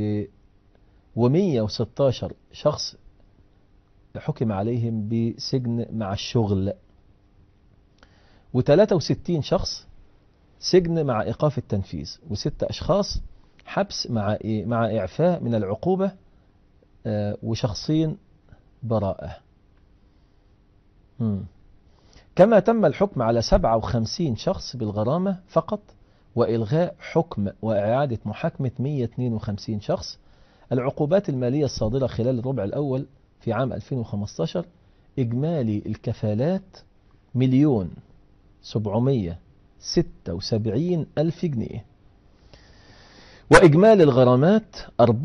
Speaker 1: و116 شخص حكم عليهم بسجن مع الشغل، و63 شخص سجن مع إيقاف التنفيذ، و6 أشخاص حبس مع إعفاء من العقوبة، وشخصين براءة. كما تم الحكم على 57 شخص بالغرامة فقط، وإلغاء حكم وإعادة محاكمة 152 شخص. العقوبات المالية الصادرة خلال الربع الأول في عام 2015 إجمالي الكفالات 1,776,000 جنيه، وإجمالي الغرامات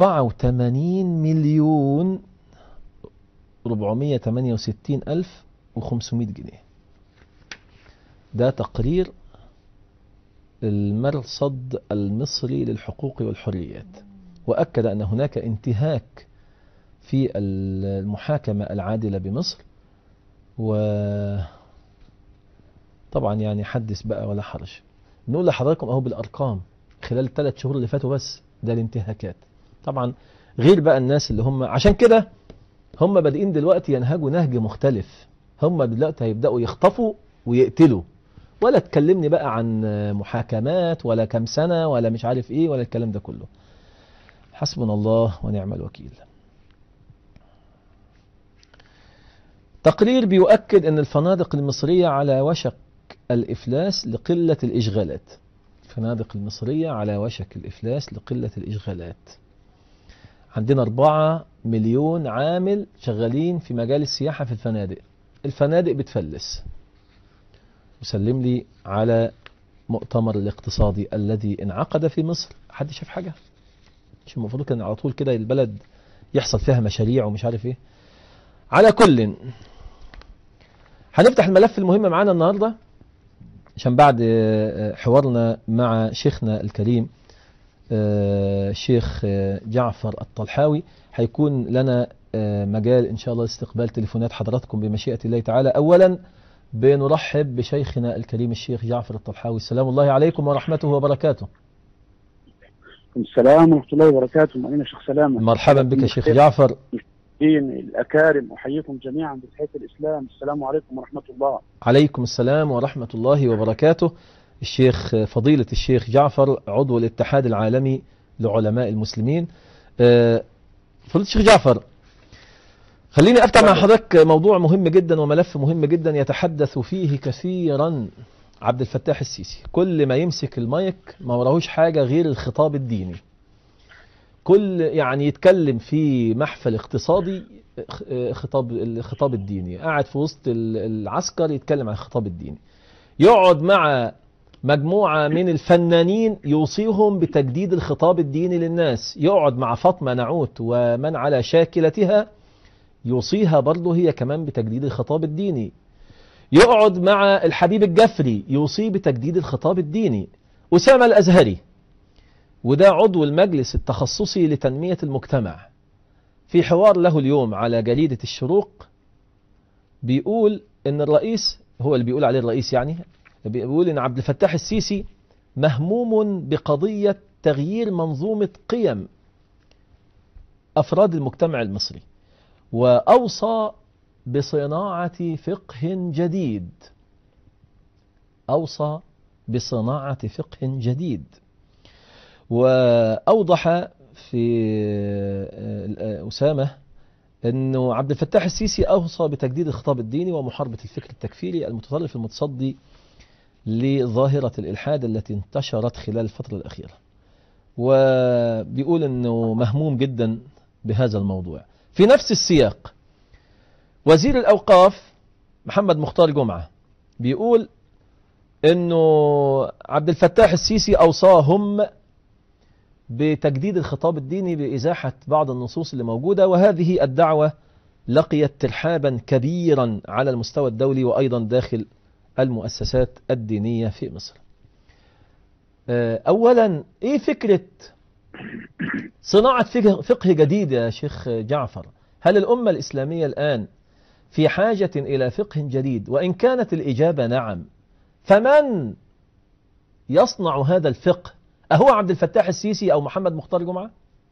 Speaker 1: 84,468,500 جنيه. ده تقرير المرصد المصري للحقوق والحريات، وأكد أن هناك انتهاك في المحاكمة العادلة بمصر، وطبعا يعني حدث بقى ولا حرج. نقول لحضراتكم أهو بالأرقام خلال ال3 شهور اللي فاتوا بس، ده الانتهاكات. طبعا غير بقى الناس اللي هم، عشان كده هم بادئين دلوقتي ينهجوا نهج مختلف، هم دلوقتي هيبدأوا يخطفوا ويقتلوا، ولا تكلمني بقى عن محاكمات ولا كم سنة ولا مش عارف ايه ولا الكلام ده كله. حسبنا الله ونعم الوكيل. تقرير بيؤكد أن الفنادق المصرية على وشك الإفلاس لقلة الإشغالات. الفنادق المصرية على وشك الإفلاس لقلة الإشغالات. عندنا 4 مليون عامل شغالين في مجال السياحة في الفنادق، الفنادق بتفلس. وسلم لي على مؤتمر الاقتصادي الذي انعقد في مصر، حد شاف حاجة؟ مش المفروض كان على طول كده البلد يحصل فيها مشاريع ومش عارف ايه؟ على كل، هنفتح الملف المهم معانا النهاردة، عشان بعد حوارنا مع شيخنا الكريم الشيخ جعفر الطلحاوي هيكون لنا مجال إن شاء الله استقبال تليفونات حضراتكم بمشيئة الله تعالى. أولا بنرحب بشيخنا الكريم الشيخ جعفر الطلحاوي. السلام الله عليكم ورحمته وبركاته.
Speaker 5: السلام ورحمة الله وبركاته. معين شيخ سلامة.
Speaker 1: مرحبا بك شيخ جعفر.
Speaker 5: الأكارم أحييكم جميعا بتحية الإسلام. السلام عليكم ورحمة الله.
Speaker 1: عليكم السلام ورحمة الله وبركاته. الشيخ فضيلة الشيخ جعفر عضو الاتحاد العالمي لعلماء المسلمين. فضيلة الشيخ جعفر، خليني أفتح مع حضرتك موضوع مهم جدا وملف مهم جدا يتحدث فيه كثيرا عبد الفتاح السيسي. كل ما يمسك المايك ما وراهوش حاجة غير الخطاب الديني. كل يعني يتكلم في محفل اقتصادي الخطاب الديني، قاعد في وسط العسكر يتكلم عن الخطاب الديني، يقعد مع مجموعة من الفنانين يوصيهم بتجديد الخطاب الديني للناس، يقعد مع فاطمة نعوت ومن على شاكلتها يوصيها برضه هي كمان بتجديد الخطاب الديني، يقعد مع الحبيب الجفري يوصيه بتجديد الخطاب الديني، أسامة الأزهري وده عضو المجلس التخصصي لتنمية المجتمع في حوار له اليوم على جريدة الشروق بيقول إن الرئيس، هو اللي بيقول عليه الرئيس يعني، بيقول إن عبد الفتاح السيسي مهموم بقضية تغيير منظومة قيم أفراد المجتمع المصري، وأوصى بصناعة فقه جديد. أوصى بصناعة فقه جديد. وأوضح في أسامة أنه عبد الفتاح السيسي أوصى بتجديد الخطاب الديني ومحاربة الفكر التكفيري المتطرف المتصدي لظاهرة الإلحاد التي انتشرت خلال الفترة الأخيرة، وبيقول أنه مهموم جدا بهذا الموضوع. في نفس السياق وزير الأوقاف محمد مختار جمعة بيقول أنه عبد الفتاح السيسي أوصاهم بتجديد الخطاب الديني بإزاحة بعض النصوص اللي موجودة، وهذه الدعوة لقيت ترحابا كبيرا على المستوى الدولي وأيضا داخل المؤسسات الدينية في مصر. أولا إيه فكرة صناعة فقه جديد يا شيخ جعفر؟ هل الأمة الإسلامية الآن في حاجة إلى فقه جديد؟ وإن كانت الإجابة نعم، فمن يصنع هذا الفقه؟ أهو عبد الفتاح السيسي أو محمد مختار جمعة؟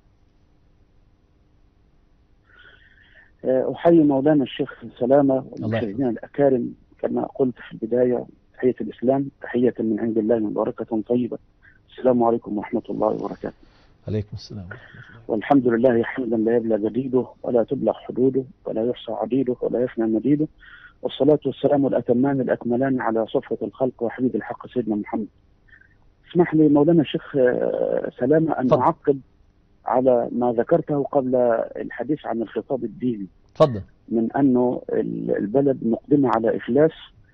Speaker 5: أحيي مولانا الشيخ سلامة والمشاهدين الأكارم، كما قلت في البداية تحية الإسلام، تحية من عند الله مباركة طيبة. السلام عليكم ورحمة الله وبركاته.
Speaker 1: عليكم السلام ورحمة الله.
Speaker 5: والحمد لله حمدا لا يبلغ جديده ولا تبلغ حدوده ولا يحصى عديده ولا يفنى مديده، والصلاة والسلام الأتمان الأكملان على صفوة الخلق وحبيب الحق سيدنا محمد. اسمح لي مولانا الشيخ سلامة أن أعقب على ما ذكرته قبل الحديث عن الخطاب الديني.
Speaker 1: تفضل.
Speaker 5: من أنه البلد مقدمة على إفلاس،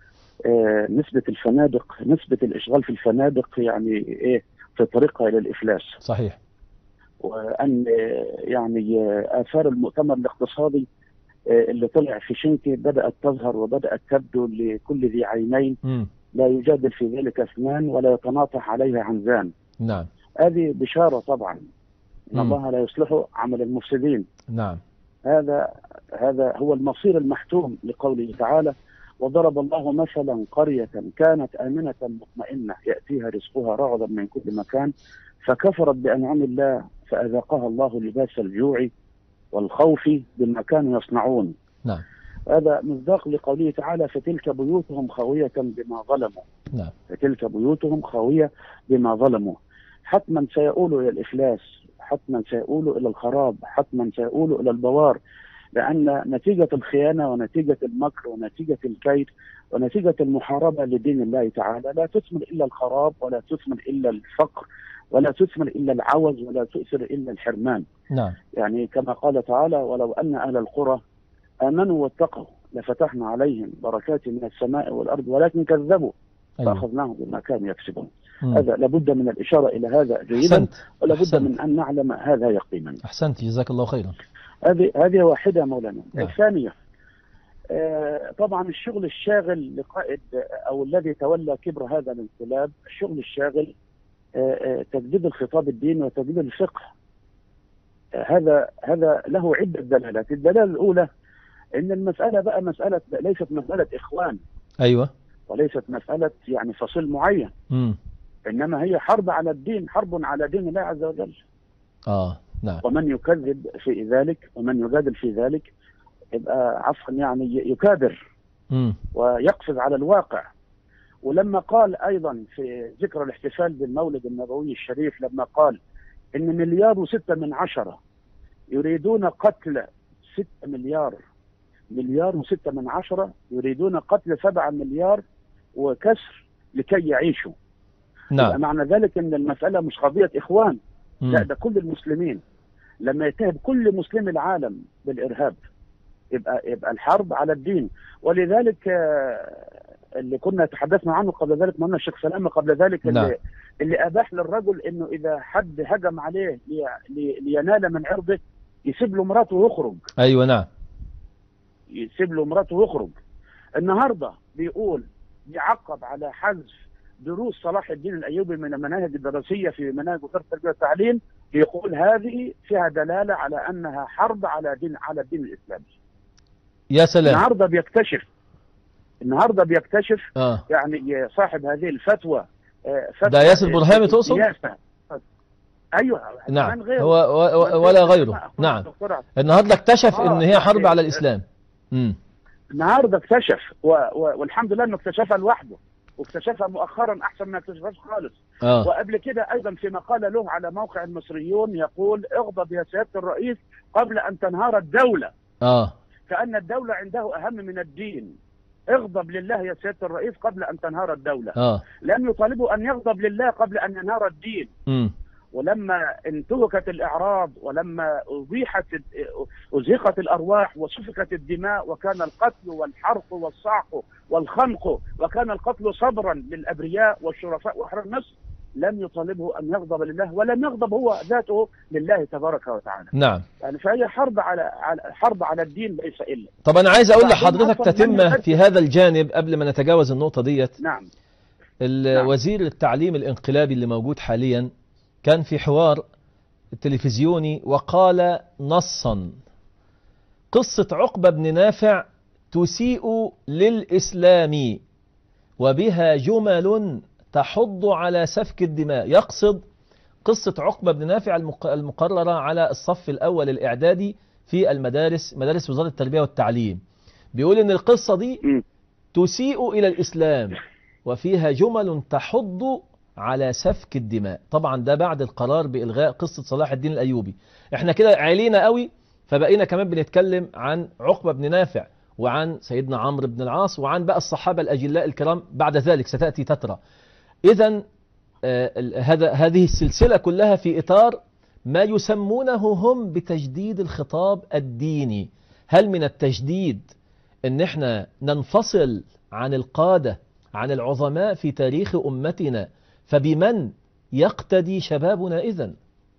Speaker 5: نسبة الفنادق، نسبة الإشغال في الفنادق يعني إيه في طريقها إلى الإفلاس.
Speaker 1: صحيح.
Speaker 5: وأن يعني آثار المؤتمر الاقتصادي اللي طلع في شنكي بدأت تظهر وبدأت تبدو لكل ذي عينين. لا يجادل في ذلك اثنان ولا يتناطح عليها عنزان.
Speaker 1: نعم.
Speaker 5: هذه بشارة طبعا إن الله لا يصلح عمل المفسدين.
Speaker 1: نعم.
Speaker 5: هذا هو المصير المحتوم لقوله تعالى: وضرب الله مثلا قرية كانت آمنة مطمئنة يأتيها رزقها رغدا من كل مكان فكفرت بأنعم الله فأذاقها الله لباس الجوع والخوف بما كانوا يصنعون.
Speaker 1: نعم.
Speaker 5: هذا مصداق لقوله تعالى: فتلك بيوتهم خاوية بما ظلموا.
Speaker 1: نعم. فتلك
Speaker 5: بيوتهم خاوية بما ظلموا. حتما سيؤولوا إلى الإفلاس، حتما سيؤولوا إلى الخراب، حتما سيؤولوا إلى البوار، لأن نتيجة الخيانة ونتيجة المكر ونتيجة الكيد ونتيجة المحاربة لدين الله تعالى لا تثمر إلا الخراب، ولا تثمر إلا الفقر، ولا تثمر إلا العوز، ولا تؤثر إلا الحرمان.
Speaker 1: نعم.
Speaker 5: يعني كما قال تعالى: ولو أن أهل القرى آمنوا واتقوا لفتحنا عليهم بركات من السماء والأرض ولكن كذبوا فأخذناهم بما كانوا يكسبون. هذا لابد من الإشارة إلى هذا جيدا، ولابد من أن نعلم هذا يقينا.
Speaker 1: أحسنت، جزاك الله خيرا.
Speaker 5: هذه واحدة مولانا.
Speaker 1: نعم.
Speaker 5: الثانية طبعا الشغل الشاغل لقائد أو الذي تولى كبر هذا الانقلاب، الشغل الشاغل تجديد الخطاب الديني وتجديد الفقه. هذا له عدة دلالات. الدلالة الأولى إن المسألة بقى مسألة ليست مسألة إخوان.
Speaker 1: أيوة.
Speaker 5: وليست مسألة يعني فصيل معين. إنما هي حرب على الدين، حرب على دين الله عز وجل.
Speaker 1: نعم.
Speaker 5: ومن يكذب في ذلك ومن يجادل في ذلك يبقى عفوا يعني يكابر ويقفز على الواقع. ولما قال أيضا في ذكرى الاحتفال بالمولد النبوي الشريف، لما قال إن 1.6 يريدون قتل 6 مليار، 1.6 يريدون قتل 7 مليار وكسر لكي يعيشوا.
Speaker 1: نعم.
Speaker 5: معنى ذلك ان المسألة مش قضية اخوان، لا ده كل المسلمين. لما يتهم كل مسلم العالم بالارهاب يبقى الحرب على الدين. ولذلك اللي كنا تحدثنا عنه قبل ذلك مولانا الشيخ سلامة قبل ذلك،
Speaker 1: نعم.
Speaker 5: اللي اباح للرجل انه اذا حد هجم عليه لينال من عرضه يسيب له مراته ويخرج.
Speaker 1: ايوه نعم.
Speaker 5: يسيب له مراته ويخرج. النهارده بيقول بيعقب على حذف دروس صلاح الدين الايوبي من المناهج الدراسيه في مناهج وزاره التربيه والتعليم، يقول هذه فيها دلالة على أنها حرب على الدين الإسلامي.
Speaker 1: يا سلام.
Speaker 5: النهارده بيكتشف
Speaker 1: آه.
Speaker 5: يعني صاحب هذه الفتوى
Speaker 1: ده ياسر برهامي تقصد؟
Speaker 5: ايوه
Speaker 1: نعم، هو ولا غيره. نعم، النهارده اكتشف ان هي حرب على الاسلام.
Speaker 5: النهارده اكتشف والحمد لله انه اكتشفها لوحده، واكتشفها مؤخرا احسن ما اكتشفها خالص. وقبل كده ايضا في مقاله له على موقع المصريون يقول: اغضب يا سياده الرئيس قبل ان تنهار الدوله. كأن الدولة عنده أهم من الدين. اغضب لله يا سيادة الرئيس قبل أن تنهار الدولة. لم يطالبوا أن يغضب لله قبل أن ينهار الدين. ولما انتهكت الإعراض، ولما أزيقت الأرواح وسفكت الدماء، وكان القتل والحرق والصعق والخنق، وكان القتل صبرا للأبرياء والشرفاء وأحرار مصر، لم يطالبه أن يغضب لله، ولم يغضب هو ذاته لله تبارك وتعالى.
Speaker 1: نعم.
Speaker 5: يعني فهي حرب على الدين ليس إلا.
Speaker 1: طب أنا عايز أقول لحضرتك تتمة في هذا الجانب قبل ما نتجاوز النقطة ديت.
Speaker 5: نعم.
Speaker 1: وزير التعليم الانقلابي اللي موجود حاليا كان في حوار تلفزيوني وقال نصا: قصة عقبة بن نافع تسيء للإسلام وبها جمل تحض على سفك الدماء. يقصد قصة عقبة بن نافع المقررة على الصف الأول الإعدادي في المدارس، مدارس وزارة التربية والتعليم. بيقول إن القصة دي تسيء إلى الإسلام وفيها جمل تحض على سفك الدماء. طبعا ده بعد القرار بإلغاء قصة صلاح الدين الأيوبي. احنا كده علينا قوي، فبقينا كمان بنتكلم عن عقبة بن نافع وعن سيدنا عمرو بن العاص وعن بقى الصحابة الأجلاء الكرام بعد ذلك ستأتي تترى. إذن هذه السلسلة كلها في إطار ما يسمونه هم بتجديد الخطاب الديني. هل من التجديد ان احنا ننفصل عن القادة، عن العظماء في تاريخ أمتنا؟ فبمن يقتدي شبابنا إذن؟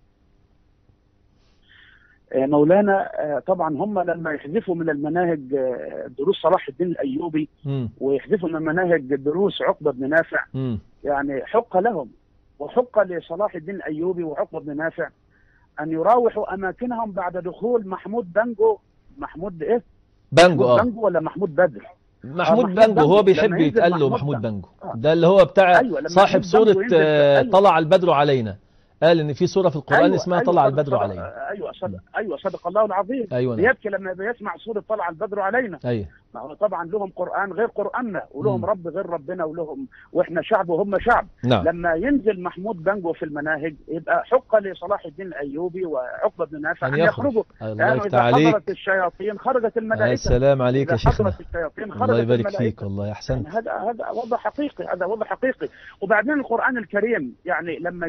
Speaker 5: مولانا طبعا هم لما يحذفوا من المناهج دروس صلاح الدين الأيوبي ويحذفوا من المناهج دروس عقبة بن نافع، يعني حق لهم وحق لصلاح الدين الأيوبي وعقبة بن نافع أن يراوحوا أماكنهم بعد دخول محمود بانجو. محمود إيه؟
Speaker 1: بانجو.
Speaker 5: بانجو ولا محمود بدر؟
Speaker 1: محمود بانجو. هو بيحب يتقال له محمود بانجو. ده اللي هو بتاع صاحب سورة طلع البدر علينا. قال ان في سورة في القرآن اسمها طلع البدر علينا.
Speaker 5: ايوه صدق الله العظيم. بيبكي لما بيسمع سورة طلع البدر علينا. ما هو طبعا لهم قرآن غير قرآننا، ولهم رب غير ربنا، واحنا شعب وهم شعب. لما ينزل محمود بانجو في المناهج يبقى حق لصلاح الدين الايوبي وعقبة بن نافع ان يخرجوا.
Speaker 1: لانه
Speaker 5: اذا حضرت الشياطين خرجت الملائكة.
Speaker 1: السلام عليك يا شيخنا.
Speaker 5: الله
Speaker 1: يبارك فيك والله احسنت.
Speaker 5: يعني هذا وضع حقيقي، هذا وضع حقيقي. وبعدين القرآن الكريم يعني لما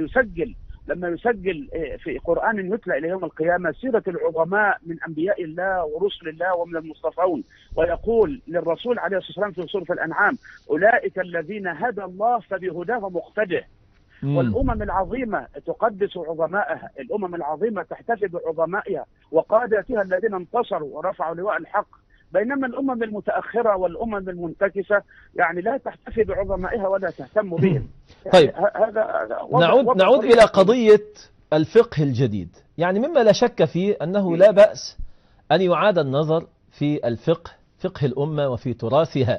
Speaker 5: يسجل في قرآن يتلى إلى يوم القيامة سيرة العظماء من أنبياء الله ورسل الله ومن المصطفون، ويقول للرسول عليه الصلاة والسلام في سورة الأنعام: أولئك الذين هدى الله فبهداه مقتده. والأمم العظيمة تقدس عظمائها، الأمم العظيمة تحتفي بعظمائها وقادتها الذين انتصروا ورفعوا لواء الحق، بينما الأمم المتأخرة والأمم المنتكسة يعني لا تحتفي بعظمائها ولا تهتم بهم.
Speaker 1: طيب
Speaker 5: هذا
Speaker 1: نعود إلى قضية الفقه الجديد. يعني مما لا شك فيه أنه لا بأس أن يعاد النظر في الفقه، فقه الأمة وفي تراثها،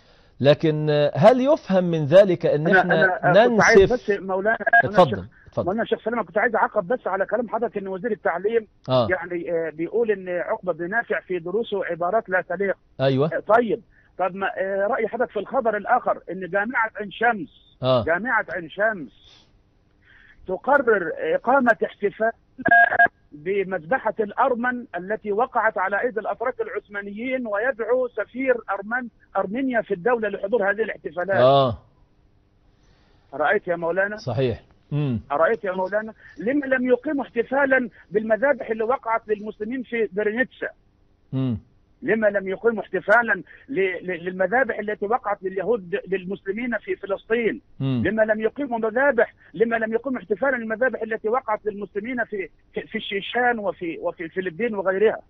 Speaker 1: لكن هل يفهم من ذلك أن احنا ننسف؟
Speaker 5: بس مولانا
Speaker 1: اتفضل.
Speaker 5: مولانا شيخ سلامة، كنت عايز أعقب بس على كلام حضرتك إن وزير التعليم يعني بيقول إن عقبة بن نافع في دروسه عبارات لا تليق.
Speaker 1: أيوة.
Speaker 5: طب ما رأي حضرتك في الخبر الآخر إن جامعة عين شمس جامعة عين شمس تقرر إقامة احتفال بمذبحة الأرمن التي وقعت على أيدي الأتراك العثمانيين، ويدعو سفير أرمينيا في الدولة لحضور هذه الاحتفالات. رأيت يا مولانا؟
Speaker 1: صحيح.
Speaker 5: رأيت يا مولانا؟ لما لم يقيموا احتفالا بالمذابح اللي وقعت للمسلمين في برينيتسا؟ لما لم يقيموا احتفالا للمذابح التي وقعت لليهود للمسلمين في فلسطين؟ لما لم يقيموا مذابح، لما لم يقيموا احتفالا للمذابح التي وقعت للمسلمين في الشيشان وفي الفلبين وغيرها؟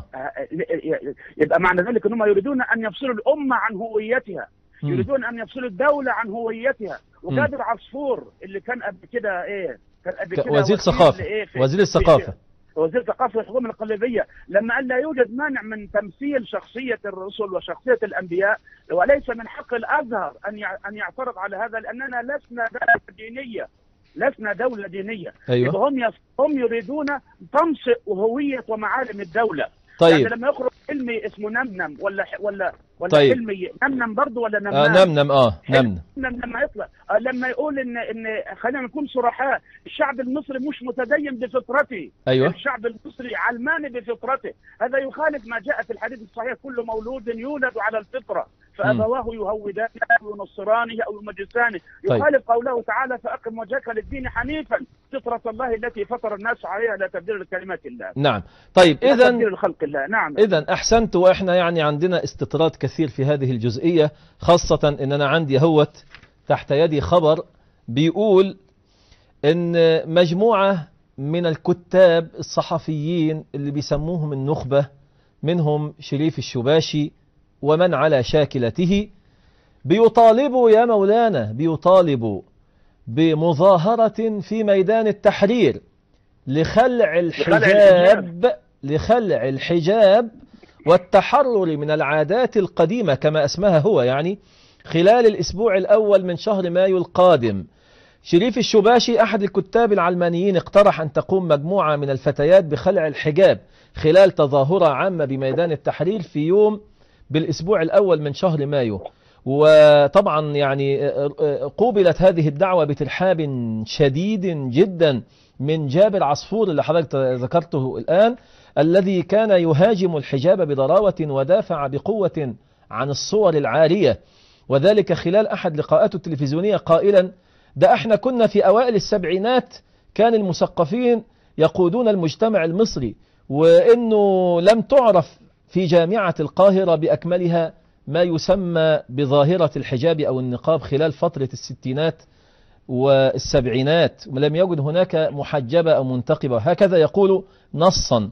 Speaker 5: يبقى معنى ذلك انهم يريدون ان يفصلوا الامه عن هويتها، يريدون ان يفصلوا الدوله عن هويتها. وجابر عصفور اللي كان قبل كده كان قبل كده
Speaker 1: وزير ثقافة، وزير الثقافة،
Speaker 5: وزير ثقافة الحكومة القليبية، لما قال لا يوجد مانع من تمثيل شخصية الرسل وشخصية الأنبياء، وليس من حق الأزهر أن يعترض على هذا، لأننا لسنا دولة دينية، لسنا دولة دينية.
Speaker 1: أيوة.
Speaker 5: هم يريدون طمس هوية ومعالم الدولة.
Speaker 1: طيب.
Speaker 5: يعني لما يخرج فيلم اسمه نمنم ولا
Speaker 1: طيب.
Speaker 5: فيلم نمنم برضه ولا نمنم؟
Speaker 1: نمنم.
Speaker 5: لما يطلع لما يقول ان خلينا نكون صرحاء، الشعب المصري مش متدين بفطرته.
Speaker 1: أيوة.
Speaker 5: الشعب المصري علماني بفطرته، هذا يخالف ما جاء في الحديث الصحيح: كل مولود يولد على الفطرة فأبواه يهودانه أو ينصرانه أو يمجسانه. يخالف قوله تعالى: فأقم وجهك للدين حنيفا فطرة الله التي فطر الناس عليها لا تبديل لكلمات الله.
Speaker 1: نعم. طيب إذا
Speaker 5: تبديل لخلق الله. نعم.
Speaker 1: إذا أحسنت، وإحنا يعني عندنا استطراد كثير في هذه الجزئية، خاصة إن أنا عندي هوت تحت يدي خبر بيقول إن مجموعة من الكتاب الصحفيين اللي بيسموهم النخبة، منهم شريف الشباشي ومن على شاكلته، بيطالبوا يا مولانا، بيطالبوا بمظاهرة في ميدان التحرير لخلع الحجاب والتحرر من العادات القديمة كما اسمها هو، يعني خلال الأسبوع الأول من شهر مايو القادم. شريف الشباشي أحد الكتاب العلمانيين اقترح أن تقوم مجموعة من الفتيات بخلع الحجاب خلال تظاهرة عامة بميدان التحرير في يوم بالأسبوع الأول من شهر مايو. وطبعا يعني قوبلت هذه الدعوة بترحاب شديد جدا من جابر عصفور اللي حضرتك ذكرته الآن، الذي كان يهاجم الحجاب بضراوة ودافع بقوة عن الصور العارية، وذلك خلال أحد لقاءاته التلفزيونية قائلا: ده احنا كنا في أوائل السبعينات كان المثقفين يقودون المجتمع المصري، وإنه لم تعرف في جامعة القاهرة بأكملها ما يسمى بظاهرة الحجاب أو النقاب خلال فترة الستينات والسبعينات، ولم يوجد هناك محجبة أو منتقبة، هكذا يقول نصا.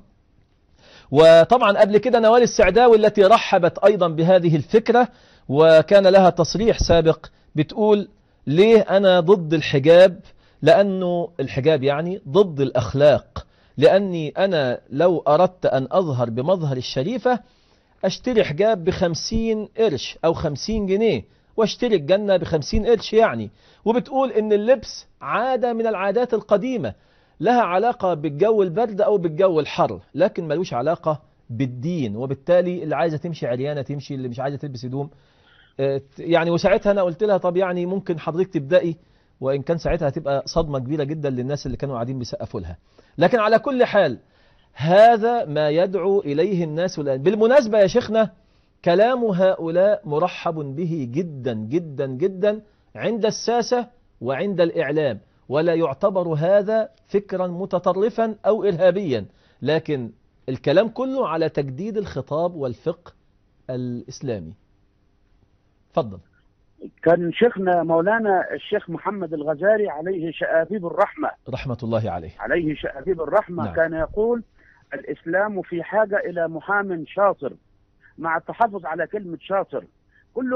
Speaker 1: وطبعا قبل كده نوال السعداوي التي رحبت أيضا بهذه الفكرة وكان لها تصريح سابق بتقول: ليه أنا ضد الحجاب؟ لأنه الحجاب يعني ضد الأخلاق، لأني أنا لو أردت أن أظهر بمظهر الشريفة أشتري حجاب ب50 قرش أو 50 جنيه واشتري الجنة ب50 قرش يعني. وبتقول إن اللبس عادة من العادات القديمة لها علاقة بالجو البرد أو بالجو الحر، لكن ملوش علاقة بالدين، وبالتالي اللي عايزة تمشي عريانة تمشي، اللي مش عايزة تلبس هدوم يعني. وساعتها أنا قلت لها: طب يعني ممكن حضرتك تبدأي، وإن كان ساعتها هتبقى صدمة كبيرة جدا للناس اللي كانوا قاعدين بيسقفوا لها. لكن على كل حال هذا ما يدعو إليه الناس الآن. بالمناسبة يا شيخنا، كلام هؤلاء مرحب به جدا جدا جدا عند الساسة وعند الإعلام، ولا يعتبر هذا فكرا متطرفا أو إرهابيا، لكن الكلام كله على تجديد الخطاب والفقه الإسلامي. تفضل.
Speaker 5: كان شيخنا مولانا الشيخ محمد الغزالي عليه شآبيب الرحمة،
Speaker 1: رحمة الله عليه،
Speaker 5: عليه شآبيب الرحمة، نعم. كان يقول: الإسلام في حاجة إلى محام شاطر، مع التحفظ على كلمة شاطر. كل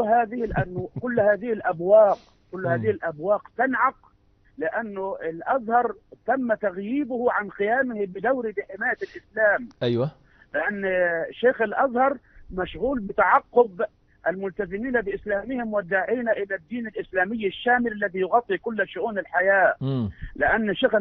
Speaker 5: هذه الأبواق تنعق، لأنه الأزهر تم تغييبه عن قيامه بدور بحماية الإسلام.
Speaker 1: أيوة.
Speaker 5: لأن شيخ الأزهر مشغول بتعقب الملتزمين بإسلامهم والداعين إلى الدين الإسلامي الشامل الذي يغطي كل شؤون الحياة. لأن شيخ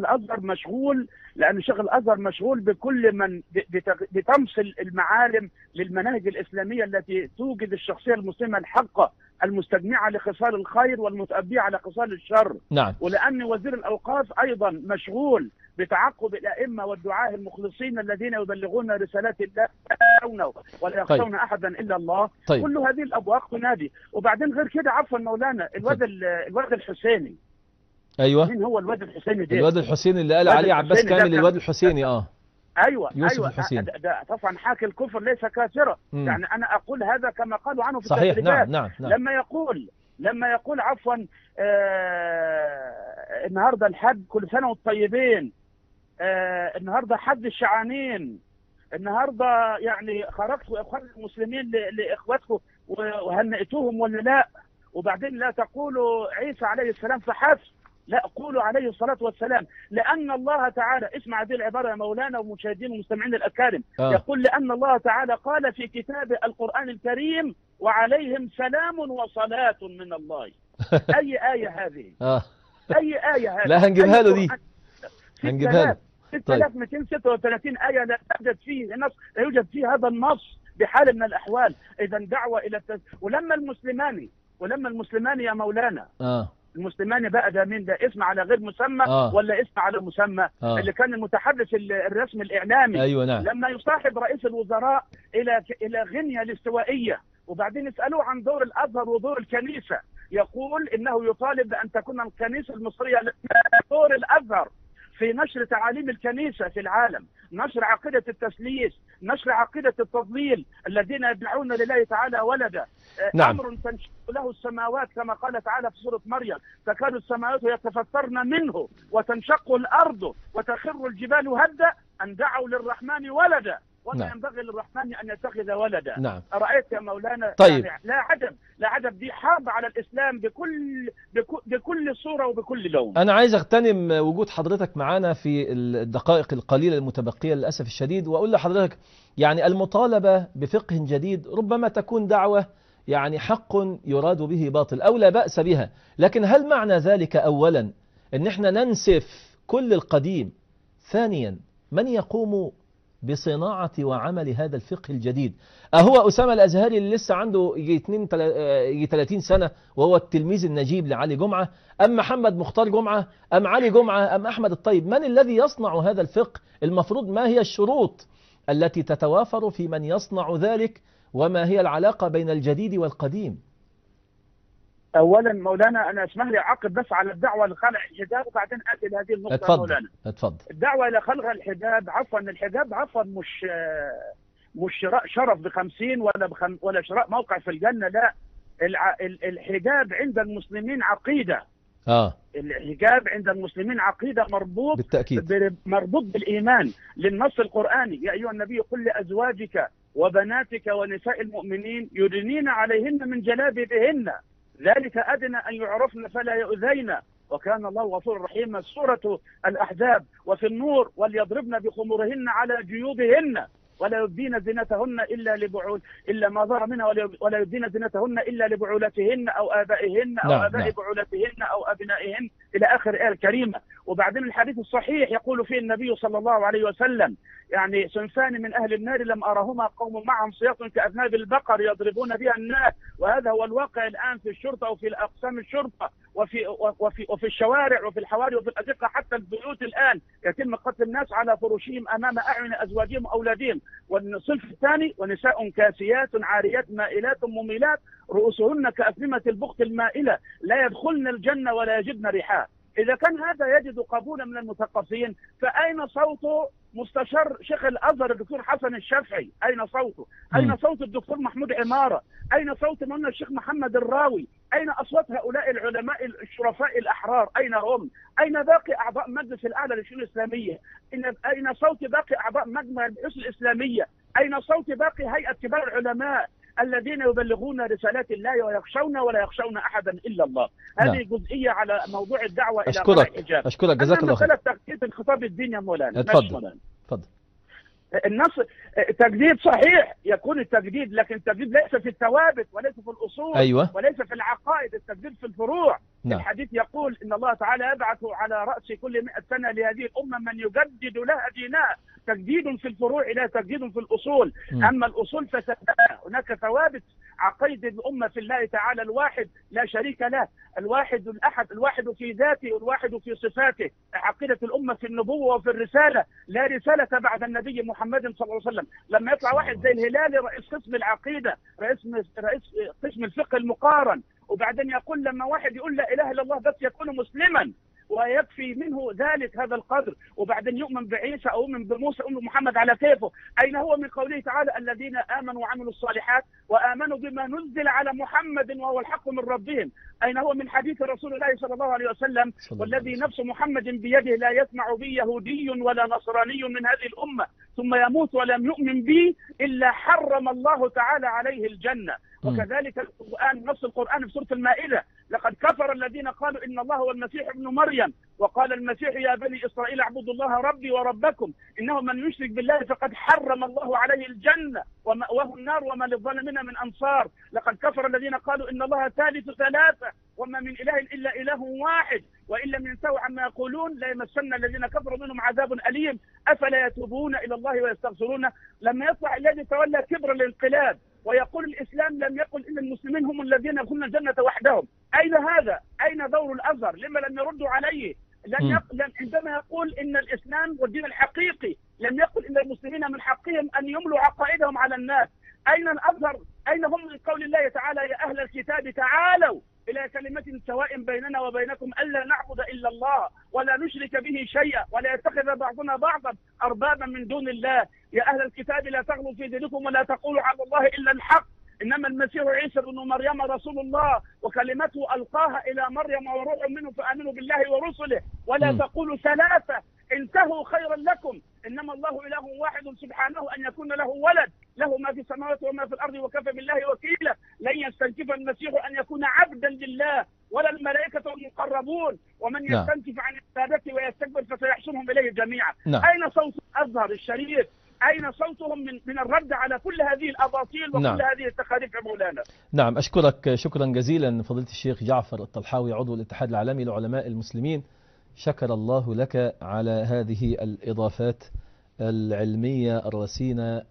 Speaker 5: الأزهر مشغول بكل من بطمس المعالم للمناهج الإسلامية التي توجد الشخصية المسلمة الحقة المستجمعة لخصال الخير والمتأبية على خصال الشر.
Speaker 1: نعم.
Speaker 5: ولأن وزير الأوقاف أيضا مشغول بتعقب الأئمة والدعاة المخلصين الذين يبلغون رسالات الله ولا يخشون أحدا إلا الله.
Speaker 1: طيب.
Speaker 5: كل هذه الأبواق تنادي. وبعدين غير كده، عفوا مولانا، الواد الحسيني.
Speaker 1: أيوة.
Speaker 5: مين هو الواد الحسيني ده؟
Speaker 1: الواد الحسيني اللي قال عليه عباس كامل الواد الحسيني.
Speaker 5: ايوه
Speaker 1: يوسف الحسين.
Speaker 5: ده طبعا حاكي الكفر ليس كافرا. يعني انا اقول هذا كما قالوا عنه في
Speaker 1: صحيح.
Speaker 5: التدريبات.
Speaker 1: نعم.
Speaker 5: لما يقول عفوا النهارده الحج كل سنه وانتم طيبين، النهارده حج الشعانين، النهارده يعني خرجتوا يا اخوان المسلمين لاخواتكم وهنئتوهم ولا لا؟ وبعدين لا تقولوا عيسى عليه السلام فحسب، لا، قولوا عليه الصلاة والسلام. لأن الله تعالى، اسمع هذه العبارة يا مولانا ومشاهدين ومستمعين الأكارم، يقول لأن الله تعالى قال في كتابه القرآن الكريم: وعليهم سلام وصلاة من الله. أي آية هذه؟ أي آية هذه؟
Speaker 1: لا هنجيبها له دي، هنجيبها له.
Speaker 5: 6236 آية لا يوجد فيه نص، لا يوجد فيه هذا النص بحال من الأحوال. إذا دعوة إلى ولما المسلمان يا مولانا، المسلمان بقى ده مين؟ ده اسم على غير مسمى ولا اسم على مسمى؟ اللي كان المتحدث الرسمي الإعلامي.
Speaker 1: أيوة نعم.
Speaker 5: لما يصاحب رئيس الوزراء إلى غينيا الاستوائية، وبعدين يسألوه عن دور الأزهر ودور الكنيسة، يقول إنه يطالب بأن تكون الكنيسة المصرية دور الأزهر في نشر تعاليم الكنيسة في العالم، نشر عقيدة التثليث، نشر عقيدة التضليل، الذين يدعون لله تعالى ولدا.
Speaker 1: نعم.
Speaker 5: أمر تنشق له السماوات كما قال تعالى في سورة مريم: تكاد السماوات يتفطرن منه وتنشق الأرض وتخر الجبال هدا أن دعوا للرحمن ولدا وما ينبغي للرحمن أن يتخذ ولدا.
Speaker 1: نعم.
Speaker 5: أرأيت يا مولانا؟
Speaker 1: طيب.
Speaker 5: يعني لا عجب دي حرب على الإسلام بكل صورة وبكل لون.
Speaker 1: أنا عايز أغتنم وجود حضرتك معانا في الدقائق القليلة المتبقية للأسف الشديد، وأقول لحضرتك يعني المطالبة بفقه جديد ربما تكون دعوة يعني حق يراد به باطل أو لا بأس بها، لكن هل معنى ذلك أولا أن احنا ننسف كل القديم؟ ثانيا، من يقوم بصناعة وعمل هذا الفقه الجديد؟ أهو أسامة الأزهري اللي لسه عنده يجي 30 سنة وهو التلميذ النجيب لعلي جمعة، أم محمد مختار جمعة، أم علي جمعة، أم أحمد الطيب؟ من الذي يصنع هذا الفقه؟ المفروض ما هي الشروط التي تتوافر في من يصنع ذلك، وما هي العلاقة بين الجديد والقديم؟
Speaker 5: أولا مولانا أنا اسمح لي أعقب بس على الدعوة لخلع الحجاب وبعدين آتي لهذه النقطة.
Speaker 1: اتفضل.
Speaker 5: مولانا
Speaker 1: اتفضل.
Speaker 5: الدعوة إلى خلع الحجاب، الحجاب مش شراء شرف ب50 ولا شراء موقع في الجنة، لا. الحجاب عند المسلمين عقيدة. الحجاب عند المسلمين عقيدة مربوط
Speaker 1: بالتأكيد،
Speaker 5: مربوط بالإيمان للنص القرآني: يا أيها النبي قل لأزواجك وبناتك ونساء المؤمنين يدنين عليهن من جلابيبهن ذلك أدنى أن يعرفن فلا يؤذين وكان الله غفورا رحيما. سورة الأحزاب. وفي النور: وليضربن بخمورهن على جيوبهن ولا يبدين زينتهن إلا ما ظهر منها ولا يبدين زينتهن إلا لبعولتهن أو آبائهن أو آباء بعولتهن أو أبنائهن إلى آخر الآية الكريمة. وبعدين الحديث الصحيح يقول فيه النبي صلى الله عليه وسلم: يعني صنفان من أهل النار لم أرهما قوم معهم سياط كأذناب البقر يضربون بها الناس. وهذا هو الواقع الآن في الشرطة وفي أقسام الشرطة وفي الشوارع وفي الحواري وفي الأزقة، حتى البيوت الآن يتم قتل الناس على فراشهم أمام أعين أزواجهم وأولادهم. والصنف الثاني: ونساء كاسيات عاريات مائلات مميلات رؤوسهن كأسنمة البخت المائلة لا يدخلن الجنة ولا يجدن ريحها. إذا كان هذا يجد قبولا من المثقفين، فأين صوت مستشار شيخ الأزهر الدكتور حسن الشافعي؟ أين صوته؟ أين صوت الدكتور محمود عمارة؟ أين صوت مولانا الشيخ محمد الراوي؟ أين أصوات هؤلاء العلماء الشرفاء الأحرار؟ أين هم؟ أين باقي أعضاء مجلس الأعلى للشؤون الإسلامية؟ أين صوت باقي أعضاء مجمع البحوث الإسلامية؟ أين صوت باقي هيئة كبار العلماء الذين يبلغون رسالات الله ويخشون ولا يخشون أحدا إلا الله؟ هذه جزئية على موضوع الدعوة إلى خلع الحجاب.
Speaker 1: أشكرك جزاك الله خير.
Speaker 5: مسألة تجديد الخطاب الديني يا مولانا.
Speaker 1: اتفضل.
Speaker 5: النص تجديد صحيح، يكون التجديد، لكن التجديد ليس في الثوابت وليس في الأصول.
Speaker 1: أيوة.
Speaker 5: وليس في العقائد، التجديد في الفروع.
Speaker 1: نعم.
Speaker 5: الحديث يقول إن الله تعالى يبعث على رأس كل 100 سنة لهذه الأمة من يجدد لها دينها. تجديد في الفروع لا تجديد في الأصول. أما الأصول هناك ثوابت عقيدة الأمة في الله تعالى الواحد لا شريك له، الواحد الأحد، الواحد في ذاته والواحد في صفاته. عقيدة الأمة في النبوة وفي الرسالة، لا رسالة بعد النبي محمد صلى الله عليه وسلم. لما يطلع واحد زي الهلالي رئيس قسم العقيدة، رئيس قسم الفقه المقارن، وبعدين يقول لما واحد يقول لا إله إلا الله بس يكون مسلما ويكفي منه ذلك هذا القدر، وبعدين يؤمن بعيسى أو يؤمن بموسى أو محمد على كيفه. أين هو من قوله تعالى الذين آمنوا وعملوا الصالحات وآمنوا بما نزل على محمد وهو الحق من ربهم؟ أين هو من حديث رسول الله صلى الله عليه وسلم والذي نفس محمد بيده لا يسمع بي يهودي ولا نصراني من هذه الأمة ثم يموت ولم يؤمن بي إلا حرم الله تعالى عليه الجنة. وكذلك القرآن، نص القرآن في سورة المائدة: لقد كفر الذين قالوا إن الله هو المسيح ابن مريم، وقال المسيح يا بني إسرائيل اعبدوا الله ربي وربكم إنه من يشرك بالله فقد حرم الله عليه الجنة ومأواه النار وما للظالمين من أنصار. لقد كفر الذين قالوا إن الله ثالث ثلاثة وما من إله إلا إله واحد وإن لم ينتهوا عما يقولون ليمسن الذين كفروا منهم عذاب أليم أفلا يتوبون إلى الله ويستغفرونه. لما يطلع الذي تولى كبر الانقلاب ويقول الإسلام لم يقل إن المسلمين هم الذين يدخلون الجنة وحدهم، أين هذا؟ أين دور الأزهر؟ لما لم يردوا عليه؟ عندما يقول إن الإسلام والدين الحقيقي لم يقل إن المسلمين من حقهم أن يملوا عقائدهم على الناس. أين الأزهر؟ أين هم من قول الله تعالى يا أهل الكتاب تعالوا إلى كلمة سواء بيننا وبينكم ألا نعبد إلا الله ولا نشرك به شيئا ولا يتخذ بعضنا بعضا أربابا من دون الله. يا أهل الكتاب لا تغلوا في دينكم ولا تقولوا على الله إلا الحق إنما المسيح عيسى بن مريم رسول الله وكلمته ألقاها إلى مريم وروح منه فآمنوا بالله ورسله ولا تقولوا ثلاثة انتهوا خيرا لكم إنما الله إله واحد سبحانه أن يكون له ولد له ما في السماوات وما في الأرض وكفى بالله وكيلا. لن يستنكف المسيح أن يكون عبدا لله ولا الملائكة المقربون ومن يستنكف عن عبادته ويستكبر فسيحشرهم إليه جميعا. أين صوت الأزهر الشريف؟ أين صوتهم من الرد على كل هذه الأباطيل وكل هذه التخاريف يا مولانا؟
Speaker 1: نعم، أشكرك شكرا جزيلا فضيلة الشيخ جعفر الطلحاوي عضو الاتحاد العالمي لعلماء المسلمين. شكر الله لك على هذه الإضافات العلمية الرصينة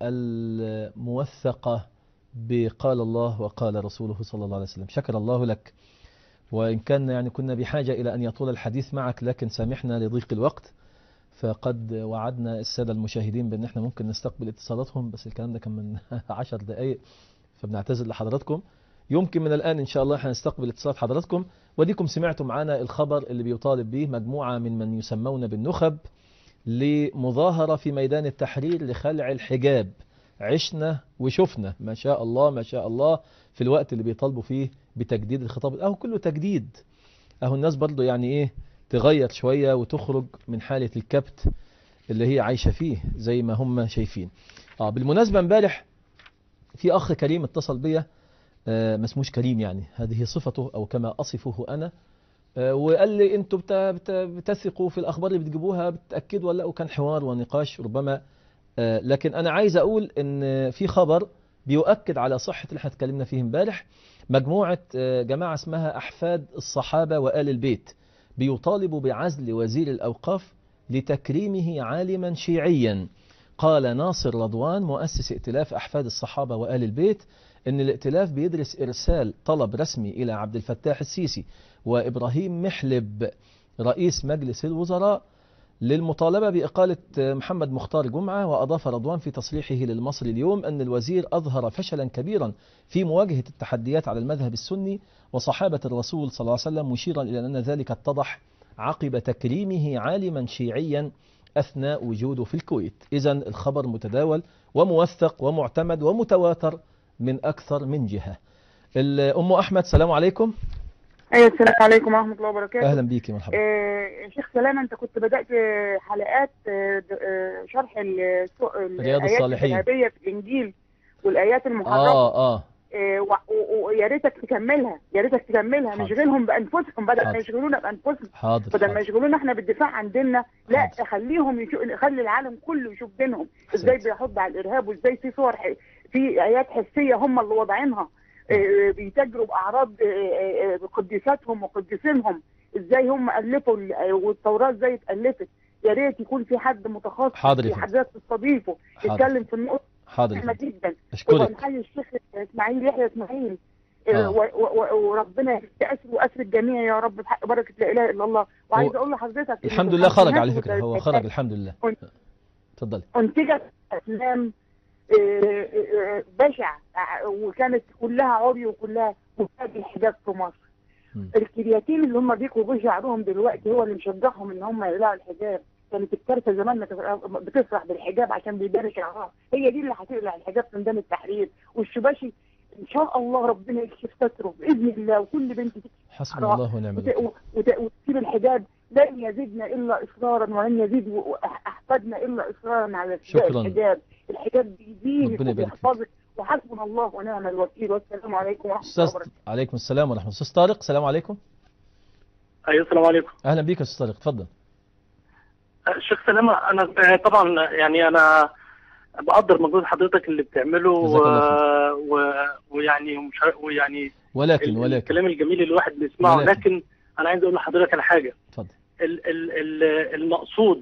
Speaker 1: الموثقة بقال الله وقال رسوله صلى الله عليه وسلم. شكر الله لك، وإن كان يعني كنا بحاجة إلى أن يطول الحديث معك لكن سامحنا لضيق الوقت، فقد وعدنا السادة المشاهدين بأن احنا ممكن نستقبل اتصالاتهم، بس الكلام ده كان من 10 دقائق فبنعتذر لحضراتكم. يمكن من الآن إن شاء الله هنستقبل اتصالات حضراتكم. وديكم سمعتم معنا الخبر اللي بيطالب به مجموعة من يسمون بالنخب لمظاهرة في ميدان التحرير لخلع الحجاب. عشنا وشفنا ما شاء الله ما شاء الله في الوقت اللي بيطالبوا فيه بتجديد الخطاب. أهو كله تجديد، أهو الناس برضو يعني إيه تغير شوية وتخرج من حالة الكبت اللي هي عايشة فيه زي ما هم شايفين. بالمناسبة امبارح في أخ كريم اتصل بيا، ما اسموش كريم يعني هذه صفته أو كما أصفه أنا، وقال لي أنتوا بتثقوا في الأخبار اللي بتجيبوها بتأكدوا ولا؟ وكان حوار ونقاش ربما، لكن أنا عايز أقول أن في خبر بيؤكد على صحة اللي احنا اتكلمنا فيه امبارح. مجموعة جماعة اسمها أحفاد الصحابة وآل البيت بيطالبوا بعزل وزير الأوقاف لتكريمه عالما شيعيا. قال ناصر رضوان مؤسس ائتلاف أحفاد الصحابة وآل البيت إن الائتلاف بيدرس إرسال طلب رسمي إلى عبد الفتاح السيسي وإبراهيم محلب رئيس مجلس الوزراء للمطالبة بإقالة محمد مختار جمعة. وأضاف رضوان في تصريحه للمصري اليوم أن الوزير أظهر فشلا كبيرا في مواجهة التحديات على المذهب السني وصحابة الرسول صلى الله عليه وسلم، مشيرا إلى أن ذلك اتضح عقب تكريمه عالما شيعيا أثناء وجوده في الكويت. إذن الخبر متداول وموثق ومعتمد ومتواتر من أكثر من جهة. أم أحمد السلام عليكم.
Speaker 6: أيوة السلام عليكم ورحمة الله وبركاته.
Speaker 1: أهلا بيكي مرحبا.
Speaker 6: شيخ سلامة، أنت كنت بدأت حلقات شرح
Speaker 1: رياض الصالحين
Speaker 6: الذهبية في الإنجيل والآيات المحرمة. ويا ريتك تكملها، يا ريتك تكملها. نشغلهم بأنفسهم بدل ما يشغلونا بأنفسهم، بدل ما يشغلونا احنا بالدفاع عن ديننا. لا، خليهم خلي العالم كله يشوف دينهم ازاي بيحض على الإرهاب، وازاي في صور في آيات حسية هم اللي واضعينها بيتاجروا بأعراض قديساتهم وقديسينهم، ازاي هم ألفوا والتوراة ازاي اتألفت. يا ريت يكون في حد متخصص في حاجات تستضيفه يتكلم في النقطة.
Speaker 1: حاضر
Speaker 6: جدا.
Speaker 1: اشكرك.
Speaker 6: ونحيي الشيخ اسماعيل يحيى اسماعيل، وربنا يأسر وأسر الجميع يا رب بحق بركة لا إله إلا الله. وعايز أقول لحضرتك
Speaker 1: الحمد لله خرج على فكرة، هو خرج الحمد لله. اتفضلي.
Speaker 6: أنتجت أفلام بشع وكانت كلها عري وكلها مفاد الحجاب في مصر. الكرياتين اللي هم بيكوا بشعرهم دلوقتي هو اللي مشجعهم ان هم يقلعوا الحجاب. كانت الكارثه زمان بتفرح بالحجاب عشان بيداري شعرها، هي دي اللي هتقلع الحجاب في ميدان التحرير. والشباشي ان شاء الله ربنا يكشف ستره باذن الله، وكل بنت
Speaker 1: حسبنا الله ونعم الوكيل
Speaker 6: وتسيب الحجاب. لن يزيدنا الا اصرارا ولن يزيد احفادنا الا اصرارا على الحجاب. الحجاب بيدينك وبيحفظك وحسبنا الله ونعم الوكيل. والسلام عليكم ورحمه الله وبركاته.
Speaker 1: عليكم السلام ورحمه الله. استاذ طارق السلام عليكم.
Speaker 7: ايوه السلام عليكم.
Speaker 1: اهلا بيك يا استاذ طارق، اتفضل.
Speaker 7: شيخ سلامه، انا طبعا يعني انا بقدر مجهود حضرتك اللي بتعمله ويعني
Speaker 1: ولكن
Speaker 7: الكلام الجميل اللي الواحد بيسمعه، لكن انا عايز اقول لحضرتك على حاجه.
Speaker 1: اتفضل.
Speaker 7: المقصود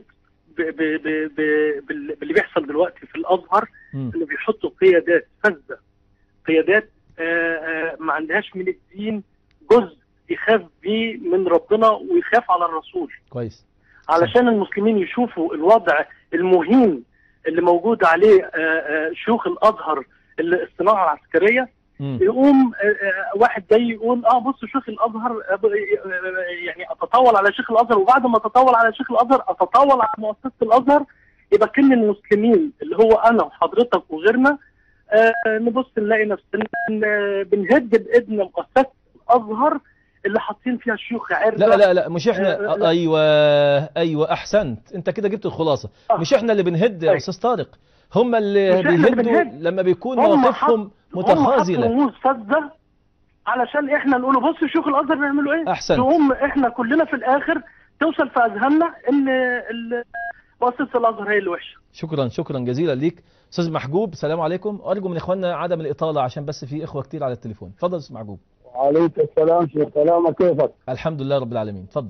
Speaker 7: باللي بيحصل دلوقتي في الازهر انه بيحطوا قيادات فذه، قيادات ما عندهاش من الدين جزء يخاف بيه من ربنا ويخاف على الرسول.
Speaker 1: كويس.
Speaker 7: علشان المسلمين يشوفوا الوضع المهين اللي موجود عليه شيوخ الازهر، الصناعه العسكريه، يقوم واحد جاي يقول بص شيخ الازهر، يعني اتطاول على شيخ الازهر، وبعد ما اتطاول على شيخ الازهر اتطاول على مؤسسه الازهر. يبقى كل المسلمين اللي هو انا وحضرتك وغيرنا نبص نلاقي نفسنا بنهد بايدنا مؤسسه الازهر اللي حاطين فيها شيوخ عرة.
Speaker 1: لا مش احنا. ايوه احسنت، انت كده جبت الخلاصه. مش احنا اللي بنهد يا استاذ طارق، هم اللي بيهدوا لما بيكون موقفهم متخاذله.
Speaker 7: هم فذة علشان احنا نقول بص شيوخ الازهر بيعملوا ايه.
Speaker 1: احسنت.
Speaker 7: تقوم احنا كلنا في الاخر توصل في اذهاننا ان مؤسسه الازهر هي اللي وحشه.
Speaker 1: شكرا جزيلا ليك استاذ محجوب. السلام عليكم. ارجو من اخواننا عدم الاطاله عشان بس في اخوه كتير على التليفون. اتفضل استاذ محجوب.
Speaker 8: وعليكم السلام شيخ سلامة، كيفك؟
Speaker 1: الحمد لله رب العالمين. اتفضل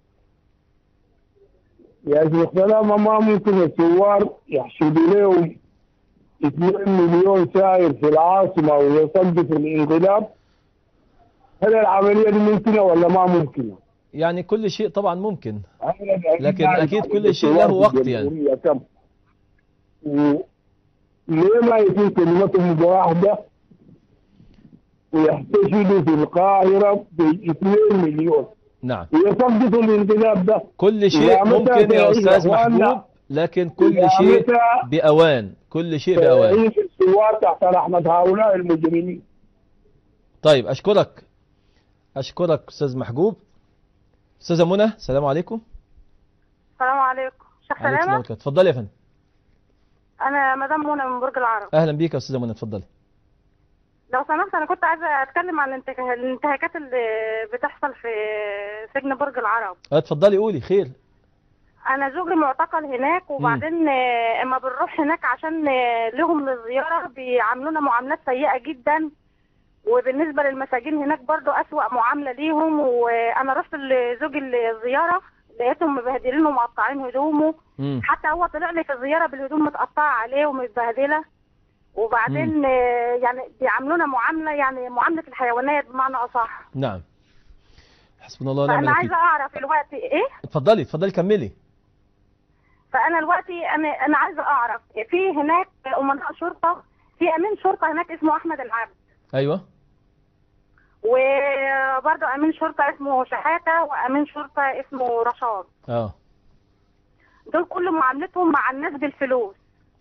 Speaker 8: يا شيخ سلامة. ما ممكن الثوار يحشدوا لهم 2 مليون سائر في العاصمة ويصدقوا الانقلاب؟ هل العملية دي ممكنة ولا ما ممكنة؟
Speaker 1: يعني كل شيء طبعا ممكن، لكن اكيد كل شيء له وقت. يعني
Speaker 8: ليه ما يكون كلمتهم بواحدة ويحتشدوا في القاهرة ب 2 مليون؟
Speaker 1: نعم.
Speaker 8: ويصدقوا الانقلاب ده.
Speaker 1: كل شيء ممكن يا استاذ محبوب، لكن كل شيء بأوان. كل شيء بأوان.
Speaker 8: الثوار تحت رحمة هؤلاء المجرمين.
Speaker 1: طيب أشكرك أستاذ محجوب. أستاذة منى السلام عليكم.
Speaker 9: السلام عليكم. شيخ سلامة.
Speaker 1: اتفضلي يا فندم.
Speaker 9: أنا مدام منى من برج العرب.
Speaker 1: أهلا بيك يا أستاذة منى، اتفضلي.
Speaker 9: لو سمحت أنا كنت عايزة أتكلم عن الانتهاكات اللي بتحصل في سجن برج العرب.
Speaker 1: اتفضلي قولي خير.
Speaker 9: أنا زوجي معتقل هناك، وبعدين اما بنروح هناك عشان لهم للزيارة بيعاملونا معاملات سيئة جدا، وبالنسبة للمساجين هناك برضو أسوأ معاملة ليهم. وأنا رحت لزوجي الزيارة لقيتهم مبهدلين ومقطعين هدومه. حتى هو طلع لي في الزيارة بالهدوم متقطعة عليه ومتبهدلة. وبعدين يعني بيعاملونا معاملة الحيوانات بمعنى أصح.
Speaker 1: نعم. حسبنا الله ونعم الوكيل.
Speaker 9: فأنا عايزة أعرف الوقت إيه؟
Speaker 1: اتفضلي كملي.
Speaker 9: فأنا دلوقتي أنا عايزة أعرف في هناك أمناء شرطة، في أمين شرطة هناك اسمه أحمد العبد.
Speaker 1: أيوه.
Speaker 9: وبرضه أمين شرطة اسمه شحاتة، وأمين شرطة اسمه رشاد. دول كل معاملتهم مع الناس بالفلوس.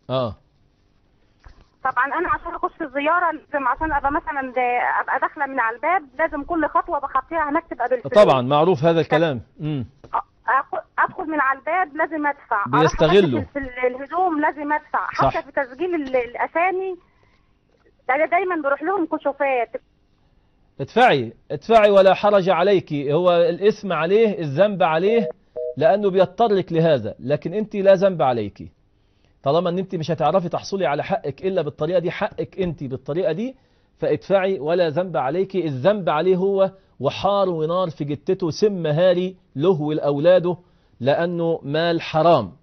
Speaker 9: طبعا انا عشان اخش الزياره لازم عشان ابقى مثلا ابقى داخله من على الباب لازم كل خطوه بخطيها هناك تبقى بالفلوس.
Speaker 1: طبعا معروف هذا الكلام.
Speaker 9: ادخل من على الباب لازم ادفع.
Speaker 1: بيستغلوا.
Speaker 9: في الهدوم لازم ادفع.
Speaker 1: صح.
Speaker 9: حتى في تسجيل الاسامي دايما بروح لهم كشوفات.
Speaker 1: ادفعي ولا حرج عليك. هو الاثم عليه، الذنب عليه، لانه بيضطرك لهذا، لكن انت لا ذنب عليك. طالما ان انت مش هتعرفي تحصلي على حقك الا بالطريقه دي، حقك انت بالطريقه دي، فادفعي ولا ذنب عليك. الذنب عليه هو وحار ونار في جتته، سم هاري له ولاولاده، لانه مال حرام.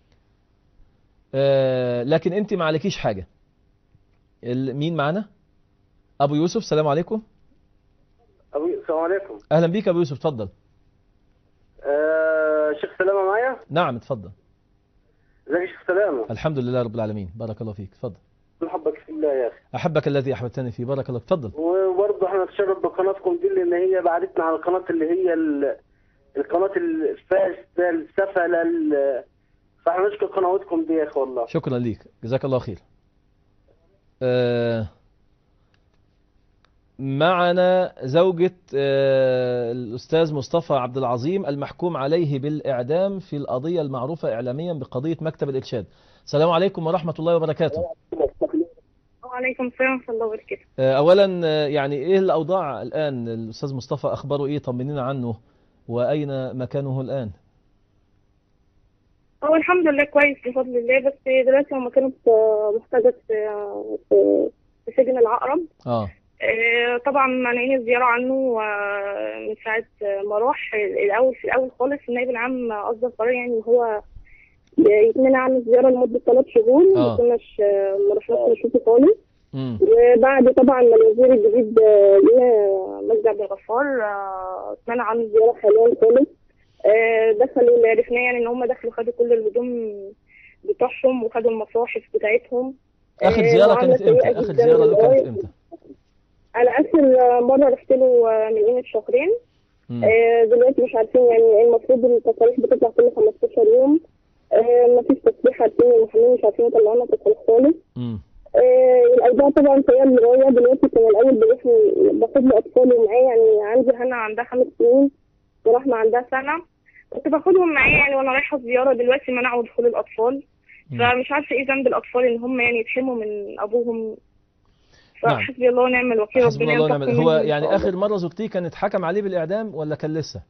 Speaker 1: لكن انت ما عليكيش حاجه. مين معنا؟ ابو يوسف السلام عليكم.
Speaker 10: السلام عليكم.
Speaker 1: اهلا بيك ابو يوسف، اتفضل.
Speaker 10: شيخ سلامه معايا؟
Speaker 1: نعم اتفضل.
Speaker 10: ازيك يا شيخ سلامه؟
Speaker 1: الحمد لله رب العالمين، بارك الله فيك، اتفضل.
Speaker 10: نحبك في الله يا اخي.
Speaker 1: احبك الذي احببتني فيه، بارك الله، اتفضل.
Speaker 10: وبرضه احنا نتشرف بقناتكم دي، لان هي بعدتنا على القناه اللي هي القناه السفله فاحنا نشكر قنواتكم دي يا اخي والله.
Speaker 1: شكرا ليك، جزاك الله خير. معنا زوجة الأستاذ مصطفى عبد العظيم المحكوم عليه بالإعدام في القضية المعروفة إعلاميا بقضية مكتب الإرشاد. السلام عليكم ورحمة الله وبركاته.
Speaker 11: وعليكم السلام ورحمة الله وبركاته.
Speaker 1: أولا يعني إيه الأوضاع الآن؟ الأستاذ مصطفى أخباره إيه؟ طمنينا عنه وأين مكانه الآن؟
Speaker 11: هو الحمد لله كويس بفضل الله، بس دلوقتي هو كانت محتجز في سجن العقرب. طبعا مانعين الزيارة عنه من ساعة ما راح. في الأول خالص النائب العام أصدر قرار يعني إن هو يتمنع عن الزيارة لمدة 3 شهور، ما كناش نشوفه خالص. وبعد طبعا ما الوزير الجديد مجدي عبد الغفار اتمنع عن الزيارة حاليا خالص. دخلوا اللي عرفناه يعني ان هم دخلوا خدوا كل الهدوم بتوعهم وخدوا المصاحف بتاعتهم.
Speaker 1: اخر زيارة كانت امتى؟ اخر زيارة له كانت امتى؟
Speaker 11: انا اخر مرة رحت له من قيمة شهرين. دلوقتي مش عارفين يعني المفروض التصاريح بتطلع كل 15 يوم. مفيش تصريح، عارفين المحامين مش عارفين يطلعونا تصريح خالص. الاوضاع طبعا سيئة للغاية. دلوقتي كان الاول باخد له اطفالي معايا، يعني عندي هنا عندها 5 سنين ورحمة عندها سنة، كنت باخدهم معايا يعني وانا رايحة زيارة. دلوقتي منعوا دخول الاطفال، فمش عارفة ايه ذنب الاطفال ان هم يعني يتحرموا من ابوهم. فحسبي الله ونعم الوكيل.
Speaker 1: ربنا ينتقم منهم. هو يعني اخر مرة زرتيه كان اتحكم عليه بالاعدام ولا كان لسه؟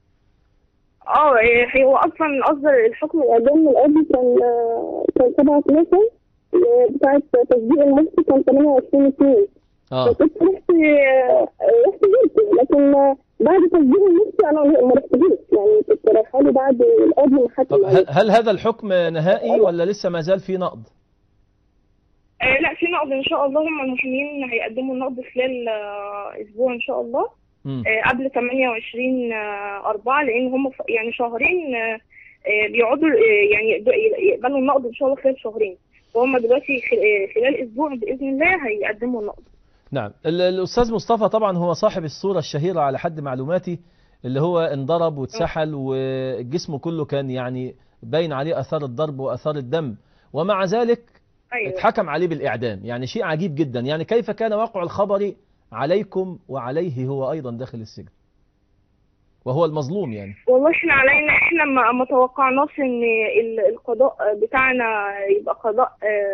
Speaker 11: هو اصلا اصدر الحكم الاعدام من القاضي كان 7/12 بتاعت تصديق المفتي كان 28/2. فكنت رحت جيت، لكن بعد تصديق المفتي انا ما رحتش، يعني كنت رايحه له بعد القاضي ما حكم.
Speaker 1: هل هذا الحكم نهائي ولا لسه ما زال في نقض؟
Speaker 11: لا في نقض ان شاء الله. هم المحامين هيقدموا النقض خلال اسبوع ان شاء الله. قبل 28/4، لان هم يعني شهرين بيقعدوا يعني يقبلوا النقض ان شاء الله خلال شهرين، وهم دلوقتي خلال اسبوع باذن الله هيقدموا النقض.
Speaker 1: نعم. الأستاذ مصطفى طبعا هو صاحب الصورة الشهيرة على حد معلوماتي، اللي هو انضرب واتسحل وجسمه كله كان يعني باين عليه أثار الضرب وأثار الدم، ومع ذلك اتحكم عليه بالإعدام. يعني شيء عجيب جدا. يعني كيف كان واقع الخبر عليكم وعليه هو أيضا داخل السجن وهو المظلوم؟ يعني
Speaker 11: والله احنا ما توقعناش ان القضاء بتاعنا يبقى قضاء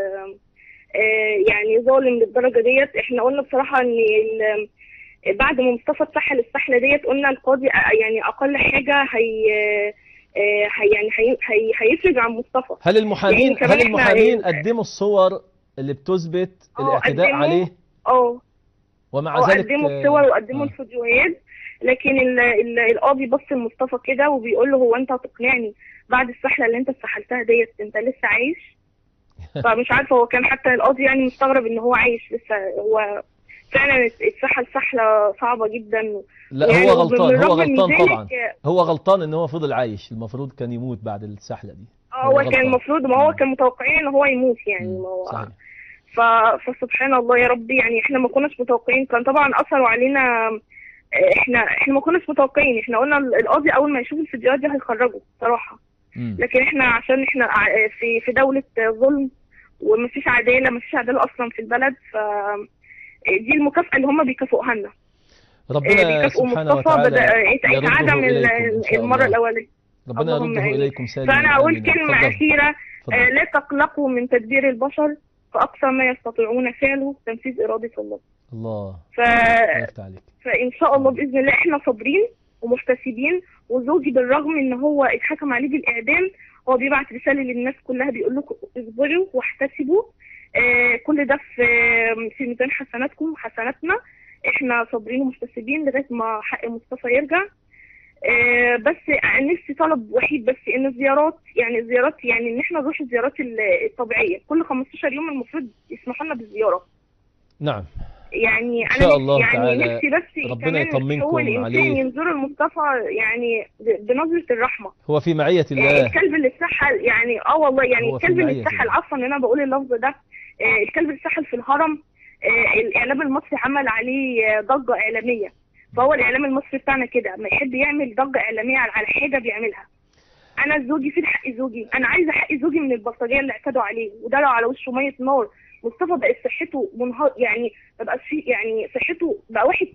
Speaker 11: يعني ظالم للدرجه ديت. احنا قلنا بصراحه ان بعد ما مصطفى اتسحل السحله ديت قلنا القاضي يعني اقل حاجه هيفرج عن مصطفى.
Speaker 1: هل المحامين قدموا الصور اللي بتثبت الاعتداء عليه؟ ومع ذلك
Speaker 11: قدموا الصور وقدموا الفيديوهات، لكن القاضي بص لمصطفى كده وبيقول له هو انت هتقنعني بعد السحله اللي انت استحلتها ديت انت لسه عايش؟ فمش عارفه، هو كان حتى القاضي يعني مستغرب ان هو عايش لسه. هو فعلا اتسحل سحله صعبه جدا.
Speaker 1: لا يعني هو غلطان طبعا. هو غلطان ان هو فضل عايش، المفروض كان يموت بعد السحله دي.
Speaker 11: هو كان المفروض، ما هو كان متوقعين ان هو يموت يعني. ما هو فسبحان الله يا رب. يعني احنا ما كناش متوقعين، كان طبعا اثروا علينا. احنا ما كناش متوقعين. احنا قلنا القاضي اول ما يشوف الفيديوهات دي هيخرجه صراحه. لكن احنا عشان احنا في دوله ظلم ومفيش عداله اصلا في البلد، ف دي المكافاه اللي هم بيكافئوها لنا.
Speaker 1: ربنا سبحانه وتعالى
Speaker 11: اتعدم المره الاولانيه.
Speaker 1: ربنا يرده اليكم سالما.
Speaker 11: فانا اقول كلمه اخيره: لا تقلقوا من تدبير البشر، فاقصى ما يستطيعون فعله تنفيذ اراده الله.
Speaker 1: الله
Speaker 11: فان شاء الله باذن الله احنا صابرين ومحتسبين. وزوجي بالرغم ان هو اتحكم عليه بالاعدام هو بيبعت رساله للناس كلها بيقول لكم اصبروا واحتسبوا. كل ده في ميزان حسناتكم وحسناتنا. احنا صابرين ومحتسبين لغايه ما حق مصطفى يرجع. بس نفسي طلب وحيد بس، ان الزيارات يعني ان احنا نروح الزيارات الطبيعيه كل 15 يوم المفروض يسمحوا لنا بالزياره.
Speaker 1: نعم
Speaker 11: يعني
Speaker 1: إن شاء الله
Speaker 11: يعني نفسي بس
Speaker 1: ربنا يطمنكم عليه.
Speaker 11: ينظر المصطفى يعني بنظره الرحمه.
Speaker 1: هو في معيه الله.
Speaker 11: الكلب اللي اتسحل يعني والله يعني الكلب اللي اتسحل، عفوا ان انا بقول اللفظ ده، الكلب اللي اتسحل في الهرم. الاعلام المصري عمل عليه ضجه اعلاميه. فهو الاعلام المصري بتاعنا كده ما يحب يعمل ضجه اعلاميه على حاجه بيعملها. انا زوجي في حق زوجي، انا عايزه حق زوجي من البلطجيه اللي اعتدوا عليه وده لو على وشه ميه نار. مصطفى بقت صحته منهار، يعني ما بقاش فيه، يعني صحته بقى واحد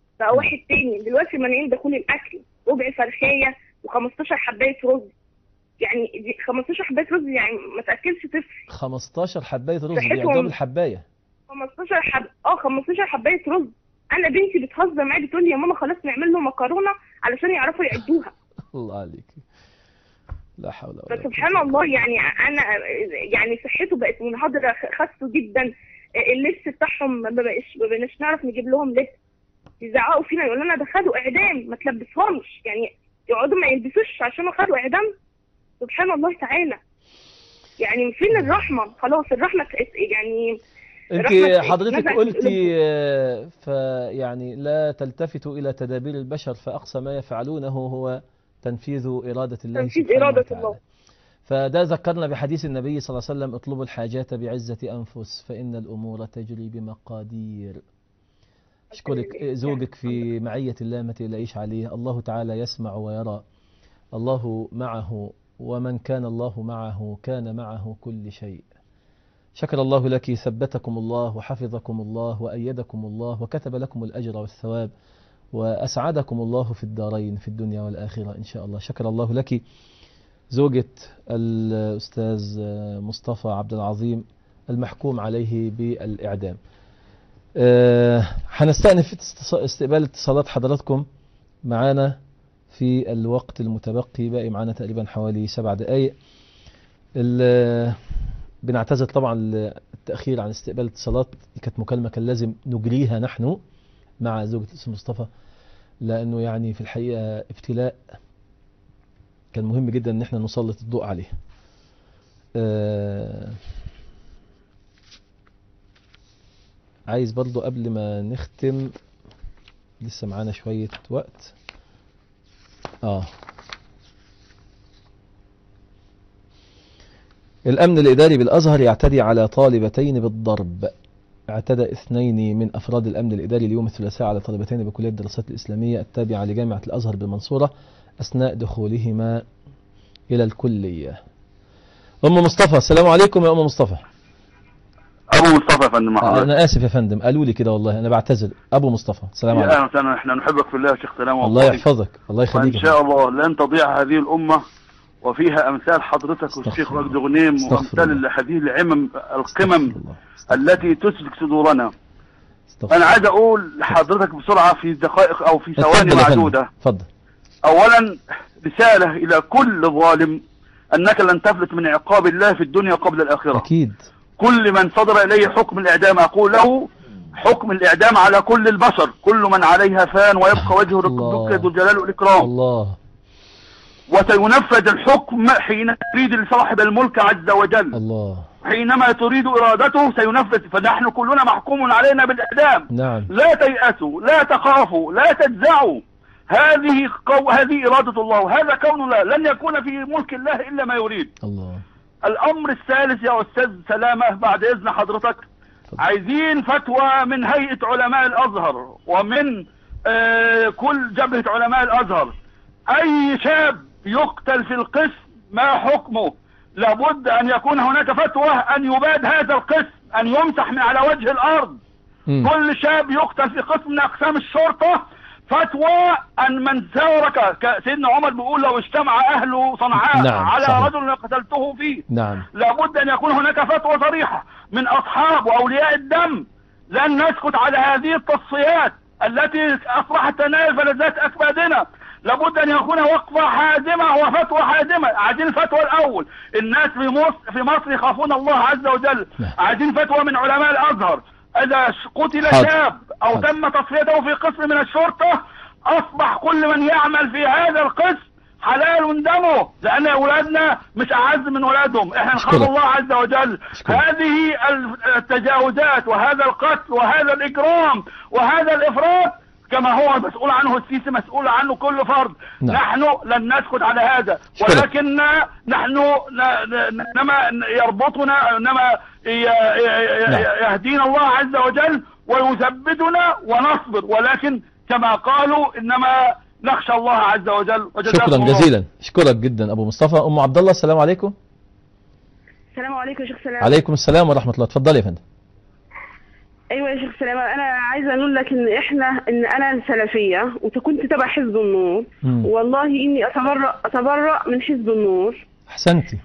Speaker 11: تاني. دلوقتي مانعين دخول الاكل، ربع فرخيه و15 حبايه رز. يعني دي 15 حبايه رز يعني ما تاكلش طفل.
Speaker 1: 15 حبايه رز بيعدوا بالحبايه.
Speaker 11: 15 حبايه رز. انا بنتي بتهزر معايا بتقول لي يا ماما خلاص نعمل له مكرونه علشان يعرفوا يعدوها.
Speaker 1: الله عليك، لا حول ولا قوه.
Speaker 11: سبحان الله. يعني انا يعني صحته بقت منحدره، خسوا جدا. اللبس بتاعهم ما بقناش نعرف نجيب لهم لبس. يزعقوا فينا يقولوا لنا ده خدوا اعدام ما تلبسهمش، يعني يقعدوا ما يلبسوش عشان خدوا اعدام. سبحان الله تعالى. يعني فين الرحمه؟ خلاص الرحمه يعني
Speaker 1: انت حضرتك قلتي فيعني لا تلتفتوا الى تدابير البشر، فاقصى ما يفعلونه هو تنفيذ اراده الله.
Speaker 11: تنفيذ اراده الله.
Speaker 1: فده ذكرنا بحديث النبي صلى الله عليه وسلم: اطلبوا الحاجات بعزة أنفس فإن الأمور تجري بمقادير. أشكرك زوجك في معية الله، ما تقلقيش عليه، الله تعالى يسمع ويرى، الله معه، ومن كان الله معه كان معه كل شيء. شكر الله لك، ثبتكم الله وحفظكم الله وأيدكم الله وكتب لكم الأجر والثواب وأسعدكم الله في الدارين في الدنيا والآخرة إن شاء الله. شكر الله لك زوجة الأستاذ مصطفى عبد العظيم المحكوم عليه بالإعدام. هنستأنف استقبال اتصالات حضراتكم معانا في الوقت المتبقي، باقي معانا تقريبا حوالي 7 دقائق. بنعتذر طبعا التأخير عن استقبال الاتصالات، دي كانت مكالمة كان لازم نجريها نحن مع زوجة الأستاذ مصطفى، لأنه يعني في الحقيقة ابتلاء كان مهم جدا ان احنا نسلط الضوء عليه. عايز برضو قبل ما نختم، لسه معانا شوية وقت. الأمن الإداري بالأزهر يعتدي على طالبتين بالضرب. اعتدى 2 من أفراد الأمن الإداري اليوم الثلاثاء على طالبتين بكلية الدراسات الإسلامية التابعة لجامعة الأزهر بالمنصورة أثناء دخولهما إلى الكلية. أم مصطفى، السلام عليكم يا أم مصطفى.
Speaker 12: أبو مصطفى يا فندم.
Speaker 1: أنا آسف يا فندم، قالوا لي كده والله، أنا بعتذر. أبو مصطفى، السلام عليكم.
Speaker 12: أهلا وسهلا، إحنا نحبك في الله يا شيخ سلام.
Speaker 1: الله يحفظك، الله يخليك.
Speaker 12: إن شاء الله لن تضيع هذه الأمة وفيها أمثال حضرتك والشيخ وجد غنيم وأمثال هذه القمم التي تسلك صدورنا. أنا عايز أقول لحضرتك بسرعة في دقائق أو في ثواني معدودة.
Speaker 1: اتفضل.
Speaker 12: أولا رسالة إلى كل ظالم أنك لن تفلت من عقاب الله في الدنيا قبل الآخرة.
Speaker 1: أكيد.
Speaker 12: كل من صدر إليه حكم الإعدام أقول له حكم الإعدام على كل البشر، كل من عليها فان ويبقى وجه ربك ذو الجلال والإكرام.
Speaker 1: الله.
Speaker 12: وسينفذ الحكم حين يريد لصاحب الملك عز وجل.
Speaker 1: الله.
Speaker 12: حينما تريد إرادته سينفذ، فنحن كلنا محكوم علينا بالإعدام.
Speaker 1: نعم.
Speaker 12: لا تيأسوا، لا تخافوا، لا تجزعوا. هذه إرادة الله وهذا كون الله، لن يكون في ملك الله إلا ما يريد.
Speaker 1: الله.
Speaker 12: الأمر الثالث يا أستاذ سلامة بعد إذن حضرتك، عايزين فتوى من هيئة علماء الأزهر ومن كل جبهة علماء الأزهر. أي شاب يقتل في القسم ما حكمه؟ لابد أن يكون هناك فتوى أن يباد هذا القسم، أن يمسح من على وجه الأرض. كل شاب يقتل في قسم من أقسام الشرطة، فتوى أن من سارك، سيدنا عمر بيقول لو اجتمع أهل صنعاء على صحيح. رجل قتلته فيه.
Speaker 1: نعم.
Speaker 12: لابد أن يكون هناك فتوى صريحة من أصحاب وأولياء الدم. لن نسكت على هذه التصفيات التي أصبحت تنال فلذات أكبادنا. لابد أن يكون وقفة حازمة وفتوى حازمة. عايزين الفتوى الأول، الناس في مصر يخافون الله عز وجل. عايزين فتوى من علماء الأزهر، إذا قتل شاب أو تم تصفيته في قسم من الشرطة أصبح كل من يعمل في هذا القسم حلال دمه، لأن أولادنا مش أعز من أولادهم. إحنا نخاف الله عز وجل. هذه التجاوزات وهذا القتل وهذا الإجرام وهذا الإفراط كما هو مسؤول عنه السيسي مسؤول عنه كل فرد. نحن لن نسكت على هذا، ولكن نحن إنما يربطنا، إنما يهدينا الله عز وجل ويثبتنا ونصبر، ولكن كما قالوا إنما نخشى الله عز وجل.
Speaker 1: شكرا جزيلا، اشكرك جدا أبو مصطفى. أم عبد الله، السلام عليكم.
Speaker 11: السلام عليكم يا شيخ سلام.
Speaker 1: عليكم السلام ورحمة الله، اتفضلي يا فندم.
Speaker 11: ايوه يا شيخ سلامة، انا عايزه اقول لك ان انا سلفيه وكنت تبع حزب النور. والله اني اتبرأ من حزب النور
Speaker 1: احسنتي.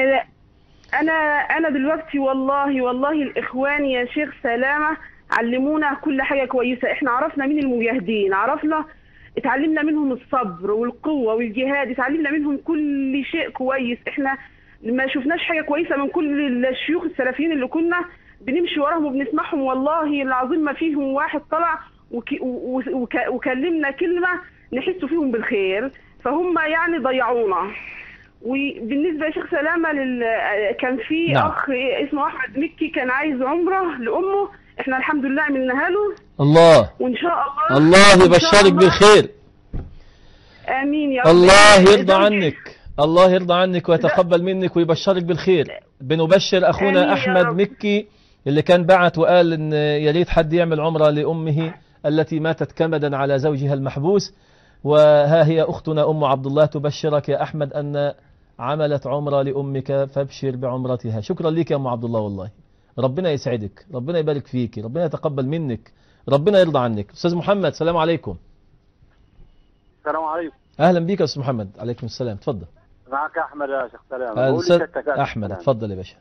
Speaker 13: انا دلوقتي والله الاخوان يا شيخ سلامه علمونا كل حاجه كويسه. احنا عرفنا مين المجاهدين، اتعلمنا منهم الصبر والقوه والجهاد، اتعلمنا منهم كل شيء كويس. احنا ما شفناش حاجه كويسه من كل الشيوخ السلفيين اللي كنا بنمشي وراهم وبنسمعهم. والله العظيم ما فيهم واحد طلع وكلمنا كلمه نحس فيهم بالخير، فهم يعني ضيعونا. وبالنسبه يا شيخ سلامه كان في اخ اسمه احمد مكي كان عايز عمره لامه، احنا الحمد لله عملناها له.
Speaker 1: الله.
Speaker 13: وان شاء الله
Speaker 1: يبشرك بالخير.
Speaker 13: امين يا رب.
Speaker 1: الله يرضى عنك، الله يرضى عنك ويتقبل منك ويبشرك بالخير. بنبشر اخونا احمد مكي اللي كان بعت وقال ان يا ريت حد يعمل عمره لامه التي ماتت كمدا على زوجها المحبوس، وها هي اختنا ام عبد الله تبشرك يا احمد ان عملت عمره لامك فابشر بعمرتها. شكرا لك يا ام عبد الله، والله ربنا يسعدك، ربنا يبارك فيك، ربنا يتقبل منك، ربنا يرضى عنك. استاذ محمد السلام عليكم.
Speaker 14: السلام عليكم.
Speaker 1: اهلا بيك يا استاذ محمد. عليكم السلام، اتفضل.
Speaker 14: معك احمد يا شيخ سلام.
Speaker 1: الاستاذ احمد اتفضل يا باشا.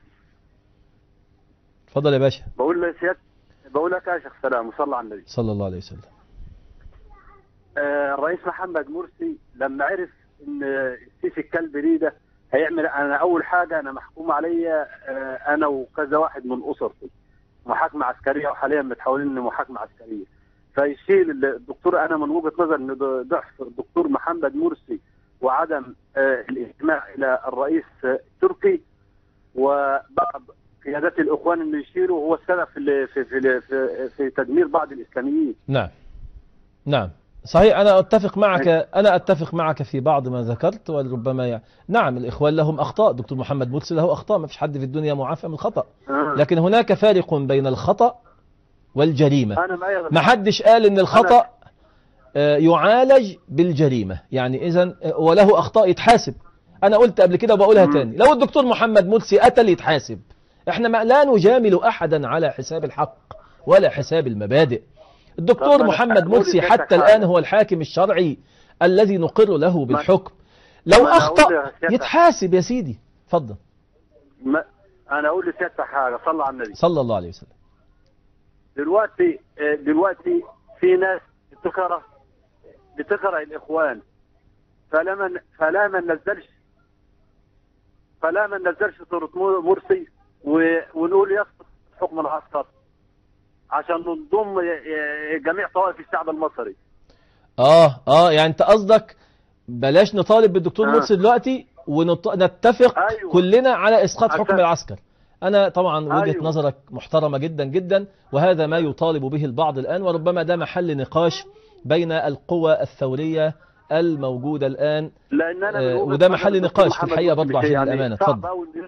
Speaker 1: اتفضل يا باشا.
Speaker 14: بقول لك يا شيخ سلام وصلى على النبي
Speaker 1: صلى الله عليه وسلم.
Speaker 14: الرئيس محمد مرسي لما عرف ان السيسي الكلب ده هيعمل، انا اول حاجه انا محكوم عليا انا وكذا واحد من اسرتي محاكمه عسكريه، وحاليا متحولين لمحاكمه عسكريه. فيشيل الدكتور، انا من وجهه نظر ان ضعف الدكتور محمد مرسي وعدم الاستماع الى الرئيس التركي وبعض قيادات الاخوان انه يشيلوا هو السبب في تدمير بعض الاسلاميين.
Speaker 1: نعم صحيح. أنا أتفق معك في بعض ما ذكرت، وربما نعم الإخوان لهم أخطاء، دكتور محمد مرسي له أخطاء، ما فيش حد في الدنيا معافى من الخطأ، لكن هناك فارق بين الخطأ والجريمة. ما حدش قال إن الخطأ يعالج بالجريمة، يعني إذن وله أخطاء يتحاسب. أنا قلت قبل كده وبقولها تاني، لو الدكتور محمد مرسي قتل يتحاسب. احنا لا نجامل أحدا على حساب الحق ولا حساب المبادئ. الدكتور محمد مرسي حتى الآن هو الحاكم الشرعي الذي نقر له بالحكم. لو أخطأ يتحاسب يا سيدي. اتفضل.
Speaker 14: أنا أقول لسيادتك حاجة، صلى على النبي
Speaker 1: صلى الله عليه وسلم.
Speaker 14: دلوقتي في ناس بتكره الإخوان، فلا ما ننزلش صورة مرسي ونقول يسقط حكم العسكر عشان نضم جميع طوائف الشعب المصري.
Speaker 1: يعني انت قصدك بلاش نطالب بالدكتور مرسي دلوقتي ونتفق كلنا على اسقاط حكم العسكر. انا طبعا وجهة نظرك محترمة جدا جدا، وهذا ما يطالب به البعض الآن، وربما ده محل نقاش بين القوى الثورية الموجودة الآن، وده محل نقاش في الحقيقة برضه عشان الأمانة. اتفضل.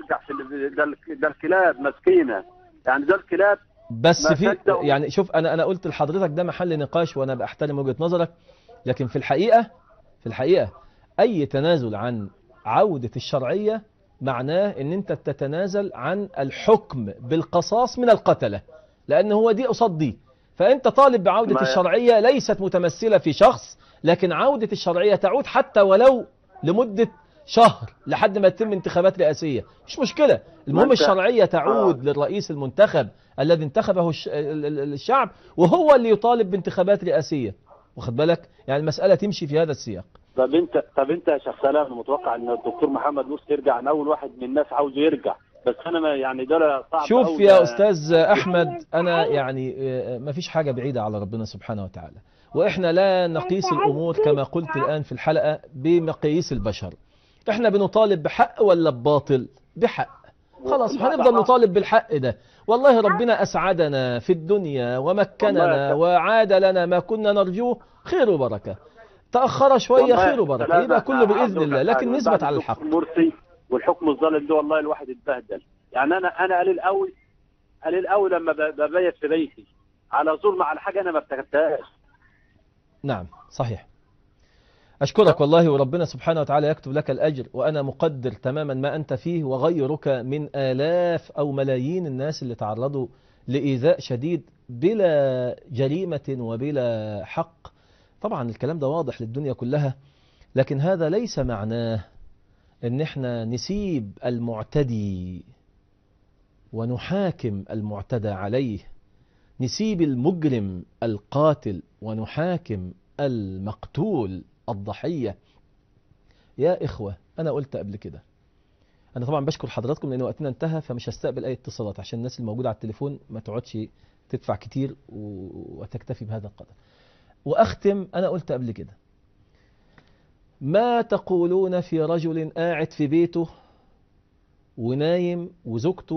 Speaker 14: ده الكلاب مسكينة، يعني ده الكلاب
Speaker 1: بس في يعني شوف أنا قلت لحضرتك ده محل نقاش وأنا بحترم وجهة نظرك، لكن في الحقيقة أي تنازل عن عودة الشرعية معناه أن أنت تتنازل عن الحكم بالقصاص من القتلة، لأن هو دي قصاد دي. فأنت طالب بعودة الشرعية ليست متمثلة في شخص، لكن عودة الشرعية تعود حتى ولو لمدة شهر لحد ما يتم انتخابات رئاسية، مش مشكلة. المهم الشرعية تعود للرئيس المنتخب الذي انتخبه الشعب، وهو اللي يطالب بانتخابات رئاسية. واخد بالك؟ يعني المسألة تمشي في هذا السياق.
Speaker 14: طب انت يا شيخ سلام متوقع ان الدكتور محمد مرسي يرجع؟ انا اول واحد من الناس عاوزه يرجع، بس انا ما يعني ده صعب.
Speaker 1: شوف يا استاذ احمد، انا يعني ما فيش حاجة بعيدة على ربنا سبحانه وتعالى، واحنا لا نقيس الامور كما قلت الان في الحلقة بمقاييس البشر. احنا بنطالب بحق ولا بباطل؟ بحق. خلاص هنفضل نطالب بالحق ده. والله ربنا أسعدنا في الدنيا ومكننا وعاد لنا ما كنا نرجوه، خير وبركة. تأخر شوية خير وبركة، يبقى كله بإذن الله، لكن نثبت على الحق.
Speaker 14: مرسي والحكم الظالم ده والله الواحد اتبهدل. يعني أنا قليل قوي لما ببيت في بيتي على ظلم على حاجة أنا ما افتكرتهاش.
Speaker 1: نعم صحيح. أشكرك والله، وربنا سبحانه وتعالى يكتب لك الأجر، وأنا مقدر تماما ما أنت فيه وغيرك من آلاف أو ملايين الناس اللي تعرضوا لإيذاء شديد بلا جريمة وبلا حق. طبعا الكلام ده واضح للدنيا كلها، لكن هذا ليس معناه ان احنا نسيب المعتدي ونحاكم المعتدى عليه، نسيب المجرم القاتل ونحاكم المقتول الضحية. يا إخوة أنا قلت قبل كده، أنا طبعا بشكر حضراتكم لأن وقتنا انتهى، فمش هستقبل أي اتصالات عشان الناس الموجودة على التليفون ما تقعدش تدفع كتير وتكتفي بهذا القدر. وأختم، أنا قلت قبل كده، ما تقولون في رجل قاعد في بيته ونايم وزوجته